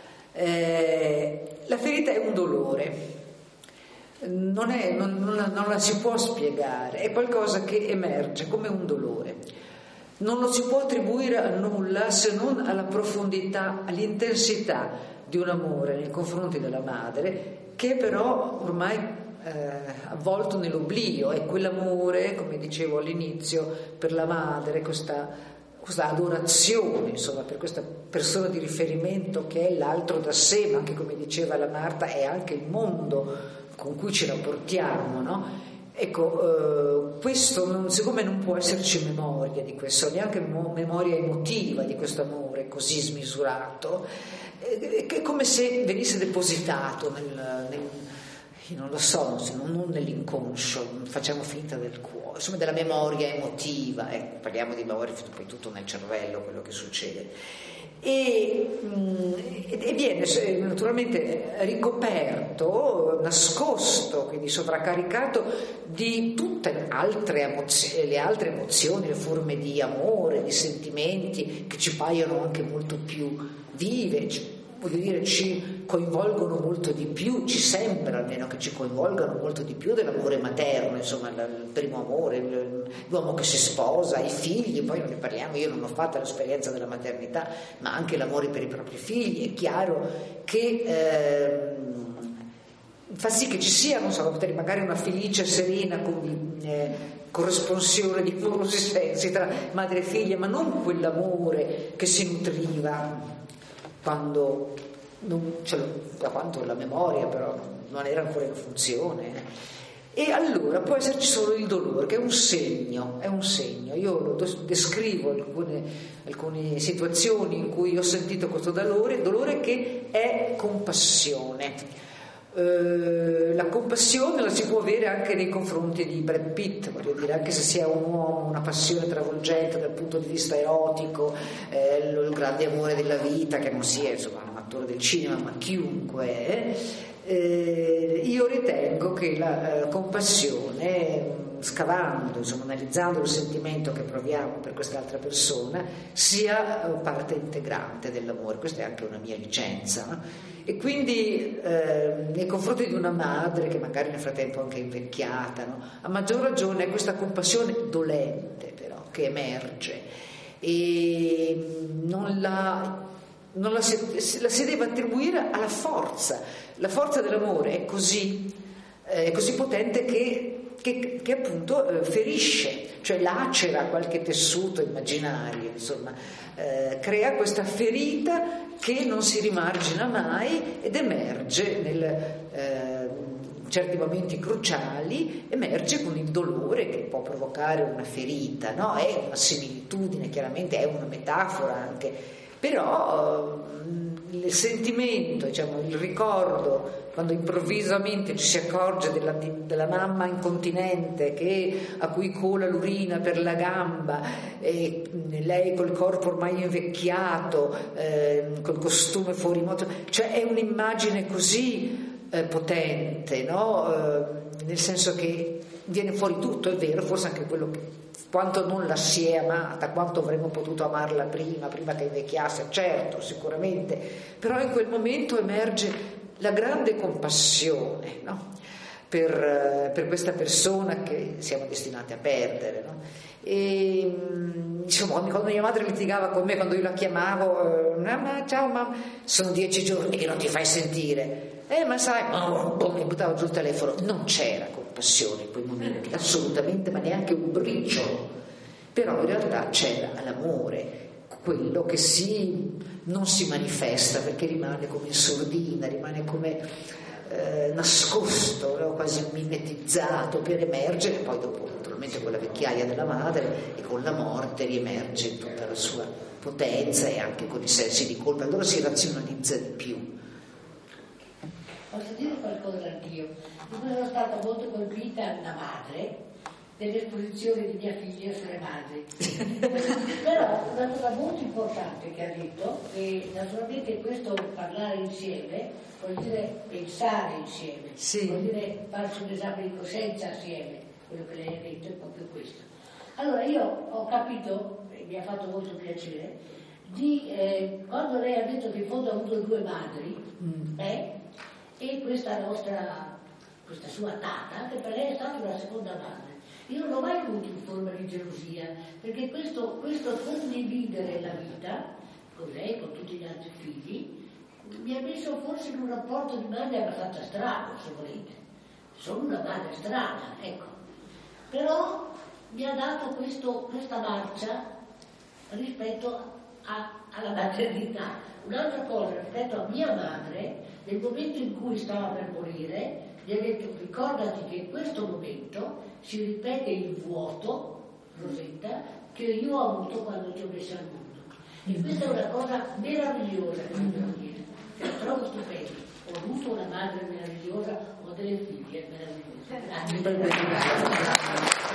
eh, la ferita è un dolore, non, è, non, non, la, non la si può spiegare, è qualcosa che emerge come un dolore. Non lo si può attribuire a nulla se non alla profondità, all'intensità di un amore nei confronti della madre, che però ormai eh, avvolto nell'oblio. È quell'amore, come dicevo all'inizio, per la madre, questa, questa adorazione, insomma, per questa persona di riferimento che è l'altro da sé, ma anche, come diceva la Marta, è anche il mondo con cui ci rapportiamo, no? Ecco, eh, questo non, siccome non può esserci memoria di questo, neanche mo- memoria emotiva di questo amore così smisurato, eh, è come se venisse depositato nel, nel non lo so, non, non nell'inconscio, facciamo finta del cuore, insomma della memoria emotiva, ecco, parliamo di memoria, poi tutto nel cervello quello che succede. E, e viene naturalmente ricoperto, nascosto, quindi sovraccaricato di tutte altre emozioni, le altre emozioni, le forme di amore, di sentimenti che ci paiono anche molto più vive, voglio dire, ci coinvolgono molto di più, ci sembra almeno che ci coinvolgano molto di più dell'amore materno, insomma il primo amore, l'uomo che si sposa, i figli, poi non ne parliamo, io non ho fatto l'esperienza della maternità, ma anche l'amore per i propri figli. È chiaro che eh, fa sì che ci sia, non so, magari una felice, serena con, eh, corresponsione di numerosi sensi tra madre e figlia, ma non quell'amore che si nutriva quando non, cioè, da quanto la memoria però non era ancora in funzione, e allora può esserci solo il dolore, che è un segno, è un segno. Io lo descrivo alcune, alcune situazioni in cui ho sentito questo dolore, dolore che è compassione. Uh, la compassione la si può avere anche nei confronti di Brad Pitt, voglio dire, anche se si è un uomo, una passione travolgente dal punto di vista erotico, eh, il grande amore della vita, che non sia insomma un attore del cinema, ma chiunque, eh, io ritengo che la eh, compassione, scavando, insomma, analizzando il sentimento che proviamo per quest'altra persona, sia parte integrante dell'amore. Questa è anche una mia licenza, no? E quindi eh, nei confronti di una madre che magari nel frattempo è anche invecchiata, no? A maggior ragione questa compassione dolente però che emerge, e non la, non la, si, la si deve attribuire alla forza. La forza dell'amore è così, eh, è così potente che Che, che appunto eh, ferisce, cioè lacera qualche tessuto immaginario, insomma, eh, crea questa ferita che non si rimargina mai ed emerge nel, eh, in certi momenti cruciali, emerge con il dolore che può provocare una ferita, no? È una similitudine, chiaramente è una metafora anche, però eh, il sentimento, diciamo, il ricordo, quando improvvisamente ci si accorge della, della mamma incontinente che, a cui cola l'urina per la gamba, e lei col corpo ormai invecchiato, eh, col costume fuori moto, cioè è un'immagine così eh, potente, no? Eh, nel senso che viene fuori tutto, è vero, forse anche quello che quanto non la si è amata, quanto avremmo potuto amarla prima, prima che invecchiasse, certo, sicuramente, però in quel momento emerge la grande compassione, no? per, per questa persona che siamo destinati a perdere, no? E insomma, quando mia madre litigava con me, quando io la chiamavo, mamma, ciao mamma, sono dieci giorni che non ti fai sentire, eh ma sai, oh, oh, mi buttavo giù il telefono. Non c'era compassione in quei momenti, assolutamente, ma neanche un briciolo, però in realtà c'era l'amore, quello che si, non si manifesta perché rimane come in sordina, rimane come eh, nascosto, no? Quasi mimetizzato per emergere, poi dopo naturalmente con la vecchiaia della madre e con la morte riemerge in tutta la sua potenza e anche con i sensi di colpa, allora si razionalizza di più.
Posso dire qualcosa anch'io? Io sono stata molto colpita da madre dell'esposizione di mia figlia sulle madri. Però una cosa molto importante che ha detto, e naturalmente questo parlare insieme vuol dire pensare insieme, sì. Vuol dire farsi un esame di coscienza assieme, quello che lei ha detto è proprio questo. Allora io ho capito, e mi ha fatto molto piacere, di eh, quando lei ha detto che in fondo ha avuto due madri, mm. eh, e questa nostra, questa sua tata, che per lei è stata una seconda madre. Io non ho mai avuto in forma di gelosia, perché questo, questo condividere la vita con lei, con tutti gli altri figli, mi ha messo forse in un rapporto di madre abbastanza strano, se volete. Sono una madre strana, ecco. Però mi ha dato questo, questa marcia rispetto a, alla maternità. Un'altra cosa rispetto a mia madre, nel momento in cui stava per morire, gli ha detto: ricordati che in questo momento si ripete il vuoto, Rosetta, che io ho avuto quando ti ho messa al mondo. E questa è una cosa meravigliosa che mi devo dire, che la trovo stupenda. Ho avuto una madre meravigliosa, ho delle figlie meravigliose. Grazie.